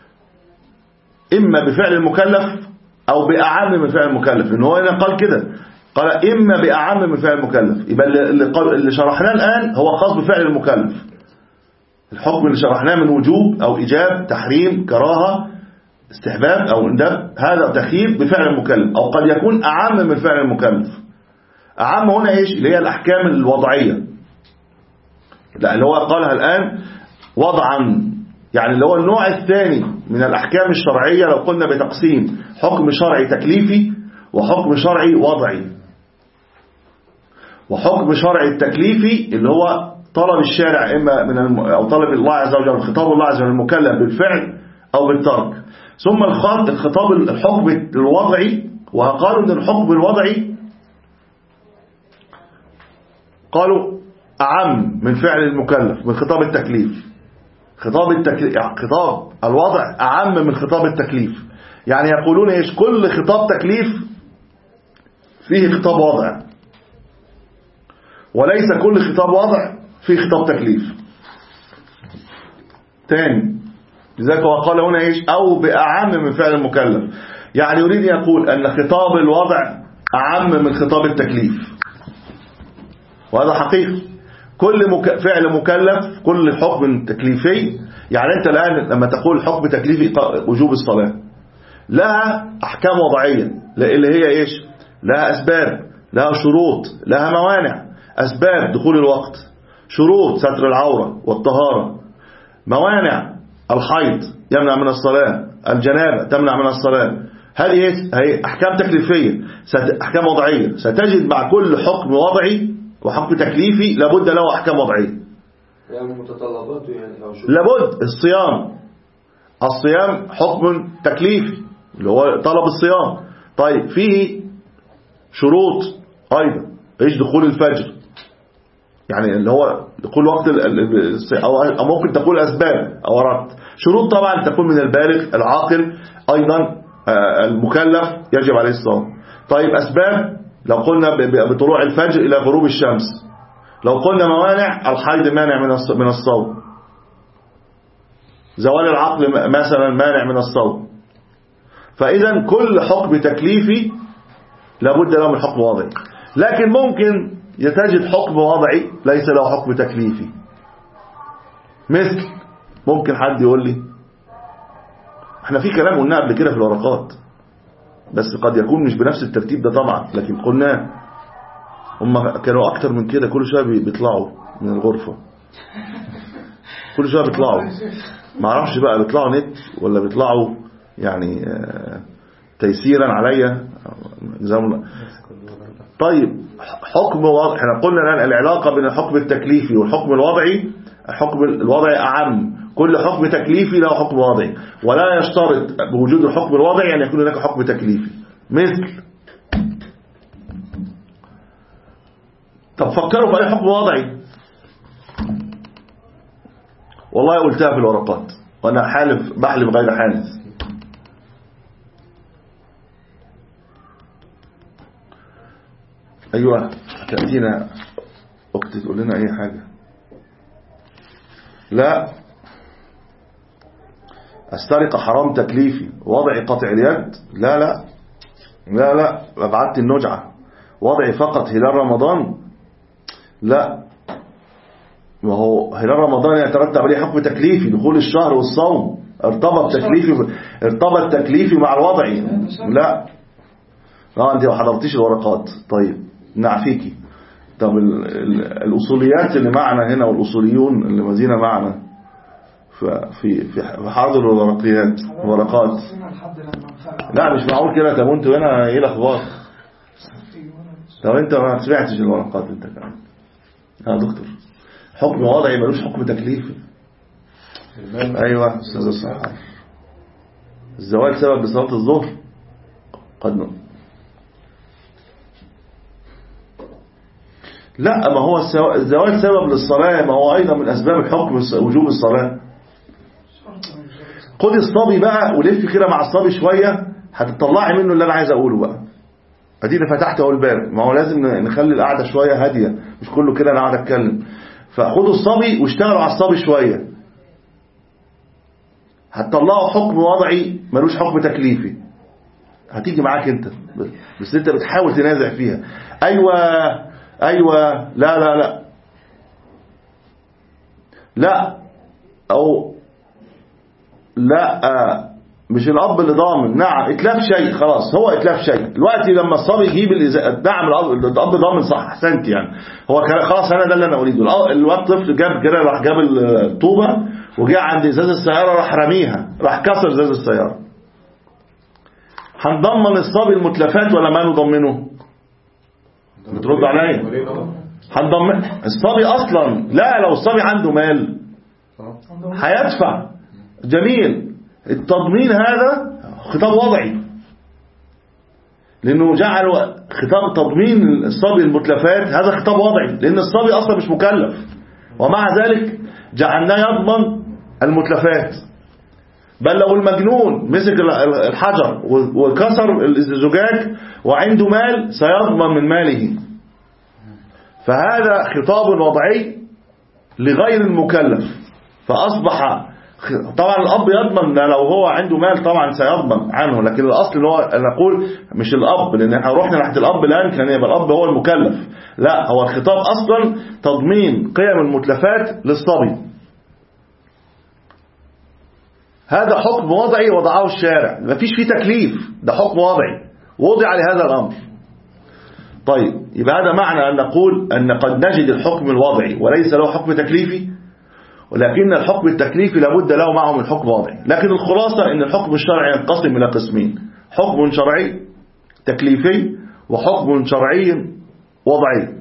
إما بفعل المكلف أو بأعم من فعل المكلف، إن هو هنا قال كده، قال إما بأعم من فعل المكلف. يبقى اللي, اللي شرحناه الآن هو خاص بفعل المكلف. الحكم اللي شرحناه من وجوب أو إيجاب، تحريم، كراهة، استحباب أو انداب، هذا تخيير بفعل المكلف، أو قد يكون أعم من فعل المكلف. أعم هنا إيش؟ اللي هي الأحكام الوضعية، لا اللي هو قالها الآن وضعا، يعني اللي هو النوع الثاني من الأحكام الشرعية. لو قلنا بتقسيم حكم شرعي تكليفي وحكم شرعي وضعي. وحكم شرعي التكليفي اللي هو طلب الشارع إما من الم... أو طلب الله عز وجل، خطاب الله عز وجل المكلف بالفعل أو بالترك. ثم الخطاب الحكم الوضعي، وقالوا أن الحكم الوضعي قالوا أعم من فعل المكلف من خطاب التكليف. خطاب التكليف، خطاب الوضع أعم من خطاب التكليف. يعني يقولون إيش؟ كل خطاب تكليف فيه خطاب وضع، وليس كل خطاب وضع فيه خطاب تكليف. تاني، لذلك هو قال هنا إيش؟ أو بأعم من فعل المكلف، يعني يريد يقول أن خطاب الوضع أعم من خطاب التكليف، وهذا حقيقي. كل مك... فعل مكلف، كل حكم تكليفي، يعني أنت الآن لما تقول حكم تكليفي وجوب الصلاة لها أحكام وضعية اللي هي إيش؟ لها أسباب، لها شروط، لها موانع. أسباب دخول الوقت، شروط ستر العورة والطهارة، موانع الحيض يمنع من الصلاة، الجنابة تمنع من الصلاة. هذه هي أحكام تكليفية، أحكام وضعية. ستجد مع كل حكم وضعي وحكم تكليفي لابد له أحكام وضعية، يعني متطلبات يعني لابد. الصيام، الصيام حكم تكليفي اللي هو طلب الصيام. طيب فيه شروط أيضا، إيش؟ دخول الفجر، يعني اللي هو دخول وقت أو ممكن تقول أسباب أو ربط. شروط طبعا تكون من البالغ العاقل، أيضا المكلف يجب عليه الصوم. طيب أسباب، لو قلنا بطلوع الفجر إلى غروب الشمس. لو قلنا موانع، الحيض مانع من الصوم، زوال العقل مثلا مانع من الصوم. فإذا كل حكم تكليفي لابد له من حكم وضعي. لكن ممكن يتجد حكم وضعي ليس له حكم تكليفي، مثل ممكن حد يقول لي احنا في كلام قلناه قبل كده في الورقات، بس قد يكون مش بنفس الترتيب ده طبعا، لكن قلناه. هم كانوا اكتر من كده، كل شويه بيطلعوا من الغرفه، كل شويه بيطلعوا، ما اعرفش بقى بيطلعوا نت ولا بيطلعوا يعني تيسيرا عليا. طيب حكم وضع، احنا قلنا الان العلاقه بين الحكم التكليفي والحكم الوضعي. الحكم الوضعي اعم، كل حكم تكليفي له حكم وضعي، ولا يشترط بوجود الحكم الوضعي ان يكون هناك حكم تكليفي. مثل، طب فكروا في اي حكم وضعي. والله قلتها في الورقات وانا حالف بحلف غير حانث. ايوه تأتينا اختي تقول لنا اي حاجة. لا، السرقة حرام تكليفي، وضعي قطع اليد. لا لا لا لا ابعدت النجعة. وضعي فقط هلال رمضان. لا، ما هو هلال رمضان يترتب عليه حكم تكليفي، دخول الشهر والصوم ارتبط تكليفي، ارتبط تكليفي مع الوضعي. لا لا انت ما حضرتيش الورقات. طيب نعفيكي. طب الأصوليات اللي معنا هنا والأصوليون اللي مازينا معنا في في حاضر الورقيات ورقات. لا مش معقول كده. طب انتوا هنا ايه الاخبار؟ طب انت ما سمعتش الورقات انت كمان يا دكتور؟ حكم وضعي ملوش حكم تكليفي. ايوه استاذ الصحة. الزوال سبب بصلاة الظهر قد نقل. لا، ما هو الزوال سبب للصلاة، ما هو أيضا من أسباب الحكم وجوب الصلاة. خد الصبي بقى ولف كده مع الصبي شوية هتطلعي منه اللي انا عايز اقوله بقى. اديني فتحت اهو الباب، ما هو لازم نخلي القعده شويه هاديه، مش كله كده انا قاعد اتكلم. فخدوا الصبي واشتغلوا على الصبي شويه، هتطلعوا حكم وضعي ملوش حكم تكليفي. هتيجي معاك انت بس انت بتحاول تنازع فيها. ايوه ايوه لا لا لا لا او لا مش الاب اللي ضامن. نعم اتلاف شيء، خلاص هو اتلاف شيء. دلوقتي لما الصبي يجيب الدعم الاب الاب ضامن صح، احسنت يعني. هو خلاص انا ده اللي انا اريده. الواد طفل جاب كده، راح جاب الطوبه وجاء عند ازاز السياره راح رميها، راح كسر ازاز السياره. هنضمن الصبي المتلفات ولا ما نضمنه؟ بترد عليا. هنضمن الصبي اصلا. لا لو الصبي عنده مال هيدفع. جميل. التضمين هذا خطاب وضعي، لانه جعلوا خطاب تضمين الصبي المتلفات هذا خطاب وضعي، لان الصبي اصلا مش مكلف، ومع ذلك جعلناه يضمن المتلفات. بل لو المجنون مسك الحجر وكسر الزجاج وعنده مال سيضمن من ماله. فهذا خطاب وضعي لغير المكلف. فأصبح طبعا الأب يضمن لو هو عنده مال، طبعا سيضمن عنه، لكن الأصل اللي هو نقول مش الأب، لأن احنا رحنا ناحية الأب الآن كان يبقى الأب هو المكلف. لا، هو الخطاب أصلا تضمين قيم المتلفات للصبي. هذا حكم وضعي وضعه الشارع، ما فيش فيه تكليف، ده حكم وضعي وضع لهذا الأمر. طيب يبقى هذا معنى أن نقول أن قد نجد الحكم الوضعي وليس له حكم تكليفي، ولكن الحكم التكليفي لابد له معه من حكم وضعي. لكن الخلاصة أن الحكم الشرعي ينقسم إلى قسمين: حكم شرعي تكليفي وحكم شرعي وضعي.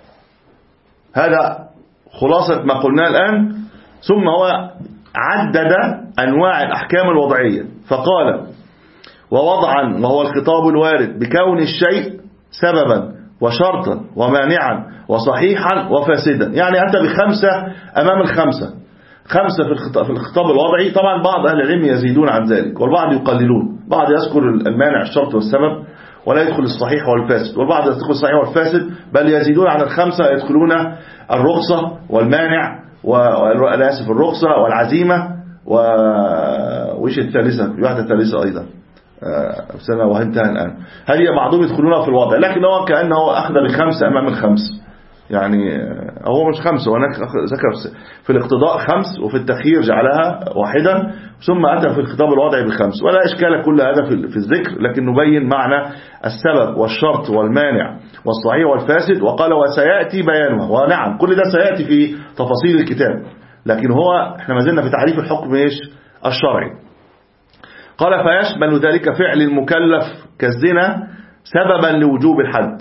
هذا خلاصة ما قلناه الآن. ثم هو عدد أنواع الأحكام الوضعية فقال: ووضعا وهو الخطاب الوارد بكون الشيء سببا وشرطا ومانعا وصحيحا وفاسدا. يعني أتى بخمسة أمام الخمسة، خمسة في الخطاب الوضعي. طبعا بعض أهل العلم يزيدون عن ذلك والبعض يقللون، بعض يذكر المانع الشرط والسبب ولا يدخل الصحيح والفاسد، والبعض يدخل الصحيح والفاسد بل يزيدون عن الخمسة، يدخلون الرخصة والمانع والآسف الرخصة والعزيمة و... وإيش الثالثة؟ واحدة ثالثة أيضا سنة وانتهى الآن. هذه بعضهم يدخلونها في الوضع، لكن هو كأنه أخذ بخمسة أمام الخمس. يعني هو مش خمسة، وهناك ذكر في الاقتضاء خمس وفي التخيير جعلها واحدة، ثم أتى في الخطاب الوضعي بخمس. ولا إشكال كل هذا في الذكر، لكن نبين معنى السبب والشرط والمانع والصحيح والفاسد. وقال: وسيأتي بيانها. ونعم كل ده سيأتي في تفاصيل الكتاب، لكن هو احنا ما زلنا في تعريف الحكم ايش الشرعي. قال: فيشمل ذلك فعل المكلف كالزنا سببا لوجوب الحد.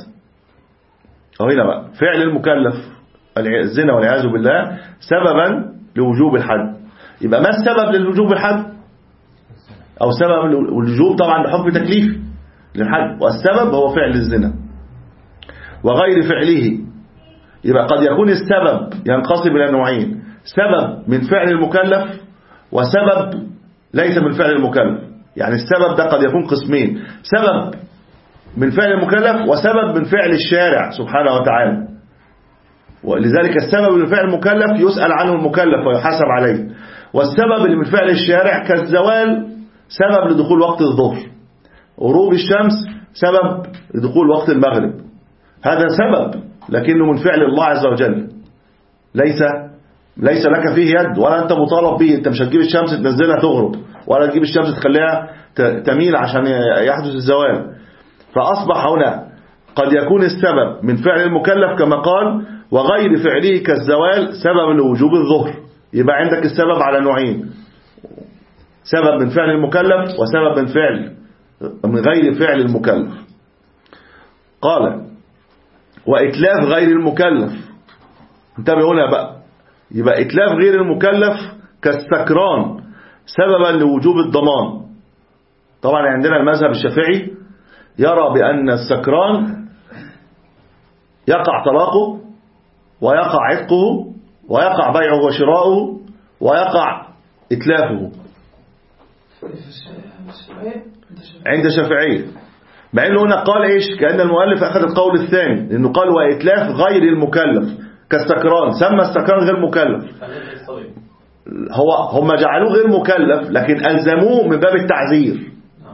هنا بقى فعل المكلف الزنا والعياذ بالله سببا لوجوب الحد. يبقى ما السبب للوجوب الحد؟ أو سبب الوجوب طبعا بحكم تكليفي للحد، والسبب هو فعل الزنا وغير فعله. يبقى قد يكون السبب ينقسم إلى نوعين: سبب من فعل المكلف وسبب ليس من فعل المكلف. يعني السبب ده قد يكون قسمين: سبب من فعل المكلف وسبب من فعل الشارع سبحانه وتعالى. ولذلك السبب من فعل المكلف يسأل عنه المكلف ويحاسب عليه، والسبب اللي من فعل الشارع كالزوال سبب لدخول وقت الظهر، غروب الشمس سبب لدخول وقت المغرب. هذا سبب لكنه من فعل الله عز وجل، ليس ليس لك فيه يد ولا أنت مطالب به. أنت مش هتجيب الشمس تنزلها تغرب، ولا تجيب الشمس تخليها تميل عشان يحدث الزوال. فأصبح هنا قد يكون السبب من فعل المكلف كما قال، وغير فعله كالزوال سبب لوجوب الظهر. يبقى عندك السبب على نوعين: سبب من فعل المكلف وسبب من فعل من غير فعل المكلف. قال: وإتلاف غير المكلف. انتبهوا هنا بقى، يبقى إتلاف غير المكلف كالسكران سببا لوجوب الضمان. طبعا عندنا المذهب الشافعي يرى بأن السكران يقع طلاقه ويقع عتقه ويقع بيعه وشراؤه ويقع إتلافه. عند الشافعية، مع انه هنا قال ايش؟ كأن المؤلف اخذ القول الثاني، لانه قال وإتلاف غير المكلف كالسكران، سمى السكران غير مكلف. هو هم جعلوه غير مكلف لكن ألزموه من باب التعذير.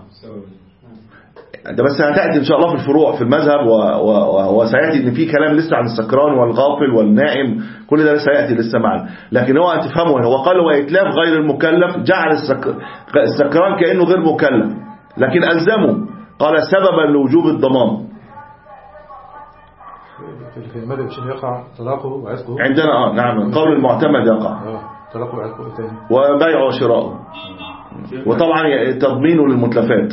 ده بس هتأتي إن شاء الله في الفروع في المذهب، وسيأتي إن في كلام لسه عن السكران والغافل والنائم، كل ده لسه يأتي لسه معنا. لكن هو هتفهمه، هو قال وإتلاف غير المكلف، جعل السكران كأنه غير مكلف لكن ألزمه، قال سببا لوجوب الضمان. في المذهب عشان يقع طلاقه وعتقه عندنا اه نعم القول المعتمد يقع طلاقه وعتقه ثاني، وبيعه وشراءه، وطبعا تضمينه للمتلفات.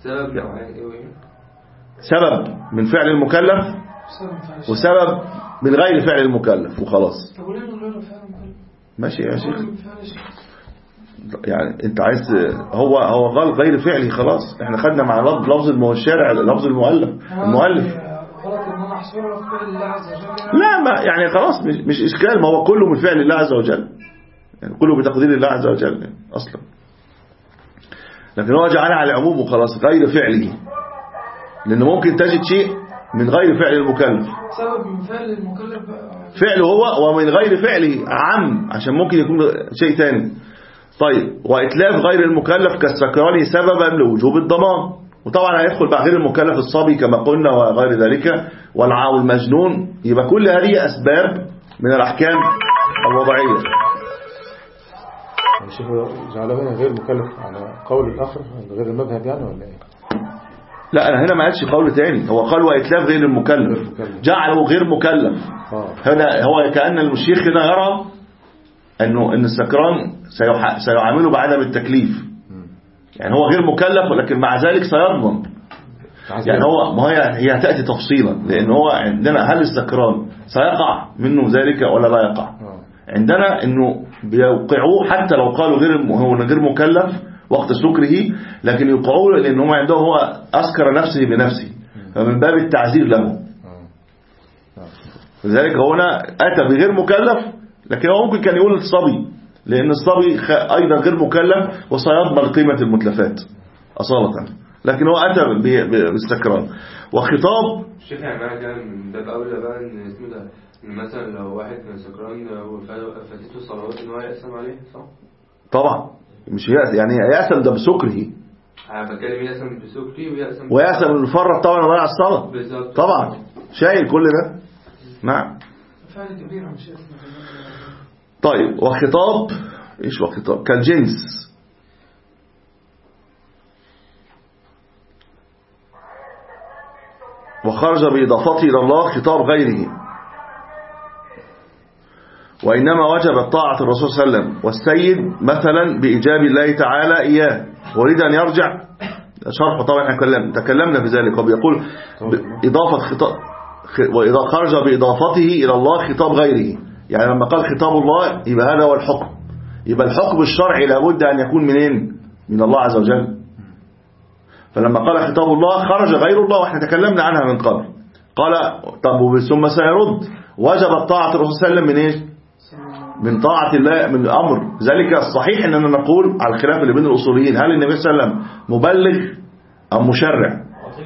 سبب من فعل المكلف وسبب من غير فعل المكلف وخلاص. ماشي يا شيخ، يعني انت عايز هو هو قال غير فعلي خلاص، احنا خدنا مع لفظ الشارع لفظ المؤلف المؤلف لا ما يعني خلاص مش, مش اشكال، ما هو كله من فعل الله عز وجل، يعني كله بتقدير الله عز وجل يعني اصلا، لكن هو جعلها على العموم وخلاص غير فعله، لأنه ممكن تجد شيء من غير فعل المكلف، سبب من فعل المكلف فعله هو، ومن غير فعله عم عشان ممكن يكون شيء ثاني. طيب وإتلاف غير المكلف كالسكران سببا لوجوب الضمان، وطبعا هيدخل بقى غير المكلف الصبي كما قلنا وغير ذلك والعاو المجنون، يبقى كل هذه أسباب من الأحكام الوضعية. الشيخ جعله هنا غير مكلف على قول الآخر غير المذهب يعني ولا ايه؟ لا أنا هنا ما قالش قول تاني، هو قال وإتلاف غير المكلف جعله غير مكلف. هنا هو كأن المشيخ هنا يرى أنه أن السكران سيعامله بعدم التكليف، يعني هو غير مكلف ولكن مع ذلك سيضمن، يعني هو ما هي هي تأتي تفصيلا، لأن هو عندنا هل السكران سيقع منه ذلك ولا لا يقع. عندنا أنه بيوقعوه حتى لو قالوا غير هو غير مكلف وقت سكره، لكن يوقعوه لأن هم عنده هو أسكر نفسه بنفسه، فمن باب التعزير له. لذلك هنا أتى بغير مكلف، لكن هو ممكن كان يقول الصبي، لأن الصبي أيضا غير مكلف وسيضمن قيمة المتلفات أصالة، لكن هو أتى بالسكران. وخطاب الشيخ يعني معنى كده من باب أولى بقى إن اسمه ده إن مثلا لو واحد كان سكران وفاتته صلوات إن هو يقسم عليه، صح؟ طبعا مش يأس، يعني يأسم ده بسكره، بتكلم يأسم بسكره ويأسم ويأسم المفرط طبعا وضيع الصلاة طبعا شايل كل ده. نعم فعل كبير عن شيخ. طيب وخطاب ايش وخطاب كالجنس، وخرج بإضافته إلى الله خطاب غيره، وإنما وجبت طاعة الرسول صلى الله عليه وسلم والسيد مثلا بإجاب الله تعالى إياه، وريد أن يرجع شرحه طبعا احنا تكلمنا في ذلك، وبيقول إضافة خطاب وإذا خرج بإضافته إلى الله خطاب غيره، يعني لما قال خطاب الله يبقى هذا هو الحكم، يبقى الحكم الشرعي لابد أن يكون منين؟ من الله عز وجل. فلما قال خطاب الله خرج غير الله، واحنا تكلمنا عنها من قبل، قال طب ثم سيرد وجبت طاعة الرسول صلى الله عليه وسلم من ايش؟ من طاعة الله، من الأمر. ذلك الصحيح أننا نقول على الخلاف اللي بين الأصوليين، هل النبي صلى الله عليه وسلم مبلغ أم مشرع؟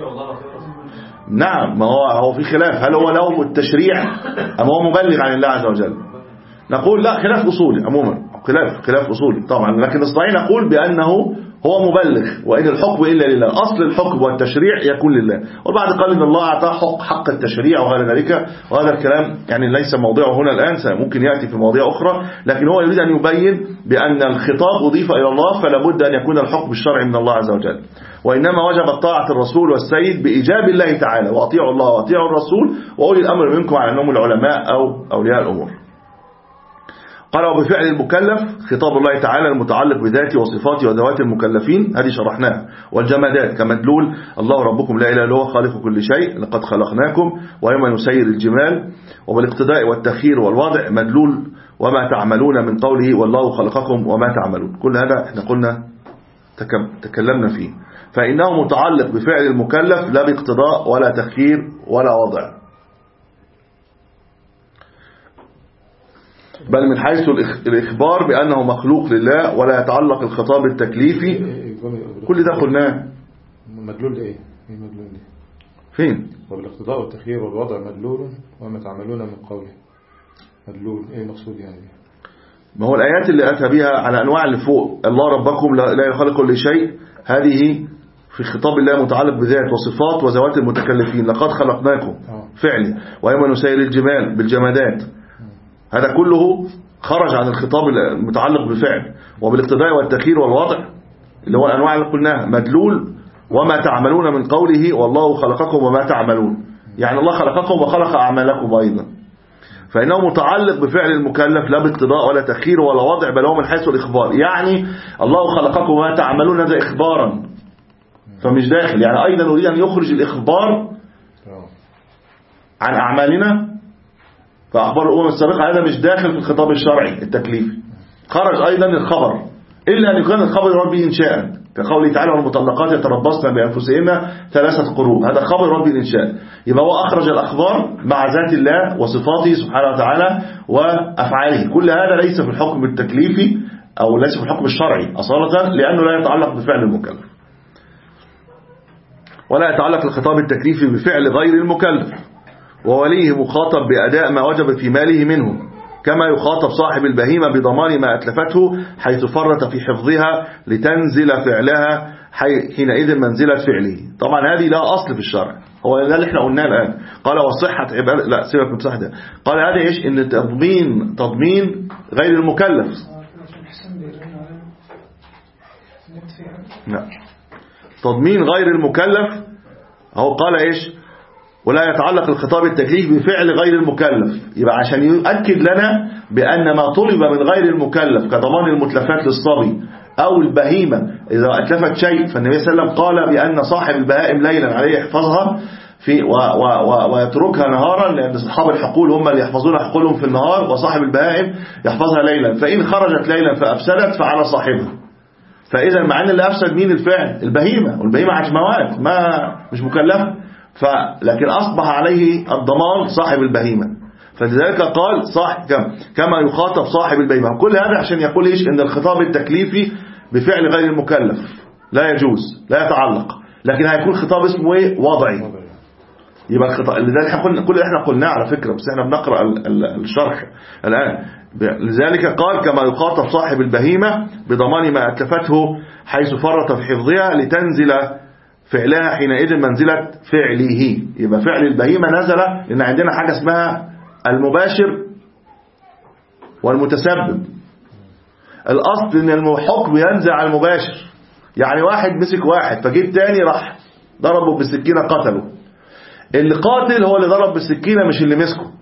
نعم، ما هو هو في خلاف، هل هو له التشريع أم هو مبلغ عن الله عز وجل؟ نقول لا، خلاف أصولي عموما، خلاف خلاف أصولي طبعا، لكن الصحيح نقول بأنه هو مبلغ، وإن الحكم إلا لله، أصل الحكم والتشريع يكون لله، والبعض قال إن الله أعطاه حق, حق التشريع وغير ذلك، وهذا الكلام يعني ليس موضوعه هنا الآن، ممكن يأتي في مواضيع أخرى، لكن هو يريد أن يبين بأن الخطاب أضيف إلى الله، فلا بد أن يكون الحكم الشرعي من الله عز وجل، وإنما وجبت طاعة الرسول والسيد بإجاب الله تعالى، وأطيعوا الله وأطيعوا الرسول وأولي الأمر منكم على أنهم العلماء أو أولياء الأمور. قال وبفعل المكلف خطاب الله تعالى المتعلق بذاته وصفاته وذوات المكلفين، هذه شرحناها، والجمادات كمدلول الله ربكم لا إله إلا هو خالق كل شيء لقد خلقناكم ويوم نسير الجمال، وبالاقتداء والتخيير والوضع مدلول وما تعملون من قوله والله خلقكم وما تعملون، كل هذا احنا قلنا تكلمنا فيه، فإنه متعلق بفعل المكلف لا باقتضاء ولا تخيير ولا وضع. بل من حيث الإخبار بأنه مخلوق لله ولا يتعلق الخطاب التكليفي. كل ده قلناه. مدلول لإيه؟ إيه مدلول لإيه؟ فين؟ وبالاقتضاء والتخيير والوضع مدلول وما تعملون من قوله. مدلول إيه مقصود يعني؟ ما هو الآيات اللي أتى بها على أنواع اللي فوق، الله ربكم لا يخلق كل شيء، هذه في خطاب الله متعلق بذات وصفات وذوات المتكلفين. لقد خلقناكم فعلي ويوم نسير الجبال بالجمادات، هذا كله خرج عن الخطاب المتعلق بفعل. وبالاقتضاء والتخيير والوضع اللي هو الأنواع اللي قلناها مدلول وما تعملون من قوله والله خلقكم وما تعملون، يعني الله خلقكم وخلق أعمالكم أيضا، فإنه متعلق بفعل المكلف لا باقتضاء ولا تخيير ولا وضع، بل هو من حيث الإخبار. يعني الله خلقكم وما تعملون هذا إخبارا، فمش داخل. يعني أيضا نريد أن يخرج الإخبار عن أعمالنا فأخبار الأمم السابقة، هذا مش داخل في الخطاب الشرعي التكليفي. خرج أيضا الخبر إلا أن يكون الخبر ربي إنشاء، كقوله تعالى والمطلقات يتربصن بأنفسهن ثلاثة قروء، هذا خبر ربي الإنشاء. يبقى هو أخرج الأخبار مع ذات الله وصفاته سبحانه وتعالى وأفعاله. كل هذا ليس في الحكم التكليفي أو ليس في الحكم الشرعي أصالة، لأنه لا يتعلق بفعل المكلف، ولا يتعلق الخطاب التكليفي بفعل غير المكلف. ووليه مخاطب بأداء ما وجب في ماله منه، كما يخاطب صاحب البهيمة بضمان ما أتلفته حيث فرط في حفظها لتنزل فعلها حينئذ منزلة فعله. طبعا هذه لا أصل في الشرع، هو ده اللي احنا قلناه الآن. قال وصحة عبادة، لا سيبك من صحة ده. قال هذا ايش؟ ان تضمين تضمين غير المكلف. لا تضمين غير المكلف، هو قال ايش؟ ولا يتعلق الخطاب التكليفي بفعل غير المكلف. يبقى عشان يؤكد لنا بأن ما طلب من غير المكلف كضمان المتلفات للصبي أو البهيمة إذا أتلفت شيء، فالنبي صلى الله عليه وسلم قال بأن صاحب البهائم ليلا عليه يحفظها في و و و ويتركها نهارا، لأن أصحاب الحقول هم اللي يحفظون حقولهم في النهار وصاحب البهائم يحفظها ليلا، فإن خرجت ليلا فأفسدت فعلى صاحبها. فإذا مع أن اللي أفسد مين الفعل؟ البهيمة، والبهيمة عجموات ما مش مكلفة، فلكن أصبح عليه الضمان صاحب البهيمة. فلذلك قال صاحب كما يخاطب صاحب البهيمة. كل هذا عشان يقول إيش؟ إن الخطاب التكليفي بفعل غير المكلف لا يجوز، لا يتعلق، لكن هيكون خطاب اسمه إيه؟ وضعي. يبقى الخطاب لذلك احنا قلنا كل اللي احنا قلناه على فكرة، بس احنا بنقرأ الشرح الآن. لذلك قال كما يخاطب صاحب البهيمة بضمان ما أتلفته حيث فرط في حفظها لتنزل فعلها حينئذ منزلة فعله. يبقى فعل البهيمة نزل، لأن عندنا حاجة اسمها المباشر والمتسبب. الأصل إن الحكم ينزل على المباشر، يعني واحد مسك واحد فجيب تاني راح ضربه بالسكينة قتله، اللي قاتل هو اللي ضرب بالسكينة مش اللي مسكه،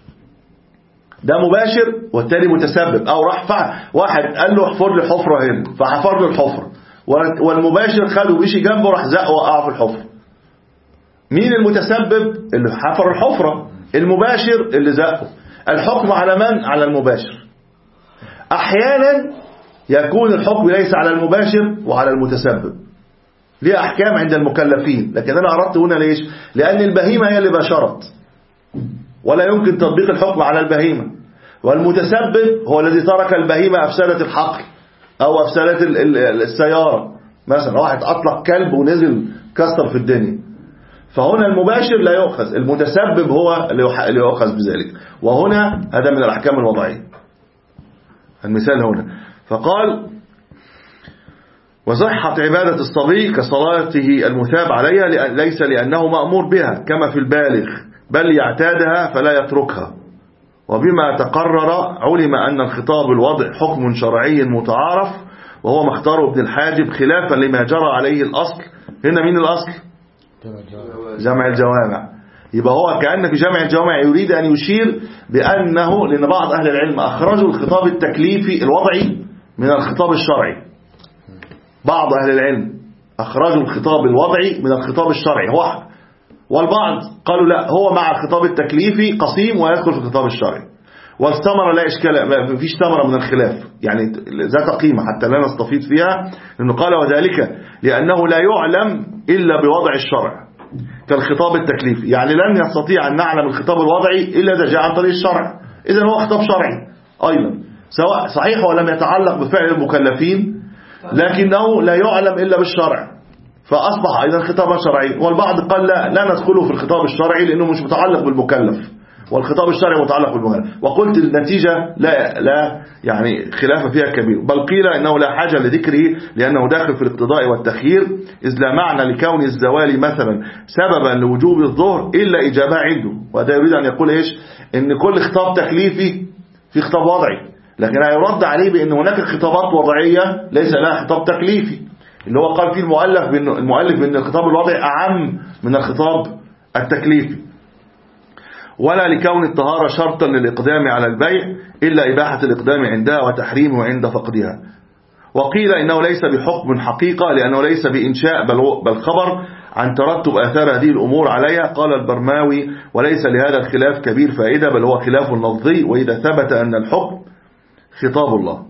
ده مباشر والتاني متسبب. أو راح فعل واحد قال له احفر لي حفرة هنا فحفر له الحفرة، والمباشر خده ومشي جنبه راح زقه وقعه في الحفرة. مين المتسبب؟ اللي حفر الحفرة، المباشر اللي زقه. الحكم على من؟ على المباشر. أحيانا يكون الحكم ليس على المباشر وعلى المتسبب، ليه أحكام عند المكلفين، لكن أنا أردت هنا ليش؟ لأن البهيمة هي اللي باشرت ولا يمكن تطبيق الحكم على البهيمة، والمتسبب هو الذي ترك البهيمة أفسدت الحقل أو أفسدت السيارة مثلا، واحد أطلق كلب ونزل كسر في الدنيا، فهنا المباشر لا يؤخذ، المتسبب هو اللي يؤخذ بذلك. وهنا هذا من الأحكام الوضعية المثال هنا. فقال وصحة عبادة الصبي كصلاته المثاب عليها ليس لأنه مأمور بها كما في البالغ، بل يعتادها فلا يتركها. وبما تقرر علم أن الخطاب الوضع حكم شرعي متعارف، وهو ما اختاره ابن الحاجب خلافا لما جرى عليه الأصل. هنا مين الأصل؟ جمع الجوامع. يبقى هو كأن في جمع الجوامع يريد أن يشير بأنه، لأن بعض أهل العلم أخرجوا الخطاب التكليفي الوضعي من الخطاب الشرعي، بعض أهل العلم أخرجوا الخطاب الوضعي من الخطاب الشرعي هو، والبعض قالوا لا هو مع الخطاب التكليفي قسيم ويدخل في الخطاب الشرعي. والثمرة لا إشكال، ما فيش ثمرة من الخلاف يعني ذات قيمة حتى لا نستفيد فيها، لأنه قال وذلك لأنه لا يعلم إلا بوضع الشرع كالخطاب التكليفي، يعني لن يستطيع أن نعلم الخطاب الوضعي إلا إذا جاء عن طريق الشرع، إذن هو خطاب شرعي أيضا، سواء صحيح ولم يتعلق بفعل المكلفين لكنه لا يعلم إلا بالشرع، فأصبح أيضا خطابا شرعي. والبعض قال لا لا ندخله في الخطاب الشرعي لأنه مش متعلق بالمكلف، والخطاب الشرعي متعلق بالمكلف. وقلت النتيجة لا لا يعني خلاف فيها كبير، بل قيل إنه لا حاجة لذكره لأنه داخل في الاقتضاء والتخيير، إذ لا معنى لكون الزوال مثلا سببا لوجوب الظهر إلا إجابة عنده. وهذا يريد أن يقول إيش؟ إن كل خطاب تكليفي في خطاب وضعي، لكن هيرد عليه بأن هناك خطابات وضعية ليس لها خطاب تكليفي، اللي هو قال فيه المؤلف بأن المؤلف بأن الخطاب الوضعي أعم من الخطاب التكليفي. ولا لكون الطهارة شرطا للإقدام على البيع إلا إباحة الإقدام عندها وتحريمه عند فقدها. وقيل إنه ليس بحكم حقيقة لأنه ليس بإنشاء بل خبر عن ترتب آثار هذه الأمور عليها. قال البرماوي وليس لهذا الخلاف كبير فائدة بل هو خلاف لفظي، وإذا ثبت أن الحكم خطاب الله.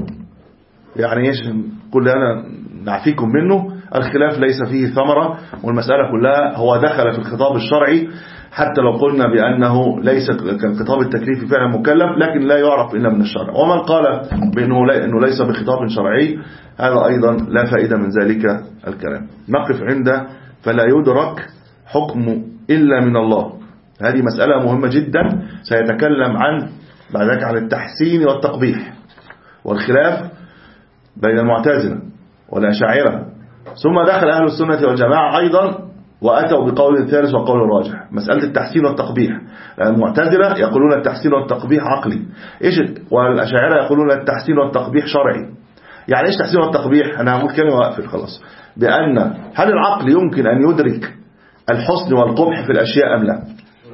يعني إيش كل أنا نعفيكم منه، الخلاف ليس فيه ثمرة، والمسألة كلها هو دخل في الخطاب الشرعي حتى لو قلنا بأنه ليس كالخطاب التكليفي فعلا مكلف لكن لا يعرف إلا من الشرع. ومن قال بأنه ليس بخطاب شرعي هذا أيضا لا فائدة من ذلك الكلام. نقف عنده فلا يدرك حكم إلا من الله. هذه مسألة مهمة جدا، سيتكلم عن بعد ذلك عن التحسين والتقبيح والخلاف بين المعتزلة والأشاعرة، ثم دخل أهل السنة والجماعة أيضا وأتوا بقول ثالث وقول راجح، مسألة التحسين والتقبيح. المعتزلة يقولون التحسين والتقبيح عقلي، إيش؟ والأشاعرة يقولون التحسين والتقبيح شرعي. يعني إيش تحسين والتقبيح؟ أنا هقول كلمة وأقفل خلاص. بأن هل العقل يمكن أن يدرك الحسن والقبح في الأشياء أم لا؟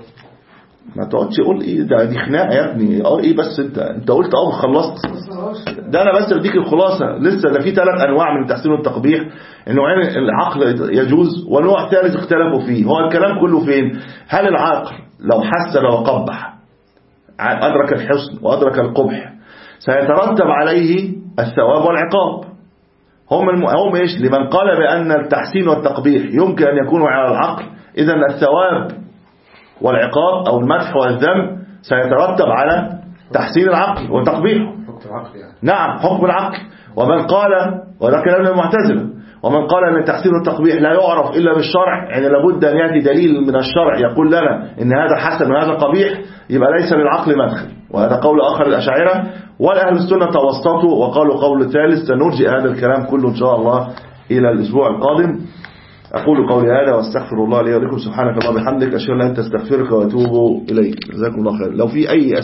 ما تقعدش تقول ايه ده دي خناقه يا ابني، اه ايه بس انت انت قلت اه خلصت. ده انا بس بديك الخلاصه، لسه ده في ثلاث انواع من التحسين والتقبيح. النوعين العقل يجوز، ونوع ثالث اختلفوا فيه. هو الكلام كله فين؟ هل العقل لو حسن وقبح ادرك الحسن وادرك القبح سيترتب عليه الثواب والعقاب؟ هم الم... هم ايش لمن قال بان التحسين والتقبيح يمكن ان يكونوا على العقل، اذا الثواب والعقاب أو المدح والذم سيترتب على تحسين العقل وتقبيحه. حكم العقل يعني. نعم حكم العقل. ومن قال وده كلام المعتزلة، ومن قال أن التحسين والتقبيح لا يعرف إلا بالشرع، يعني لابد أن يأتي دليل من الشرع يقول لنا إن هذا حسن وهذا قبيح، يبقى ليس للعقل مدخل. وهذا قول آخر الأشاعرة. والأهل السنة توسطوا وقالوا قول ثالث. سنرجع هذا الكلام كله إن شاء الله إلى الأسبوع القادم. أقول قولي هذا واستغفر الله لي ولكم. سبحانك اللهم وبحمدك أشهد أن لا إله إلا أنت أستغفرك وأتوب إليك. جزاكم الله خير. لو في أي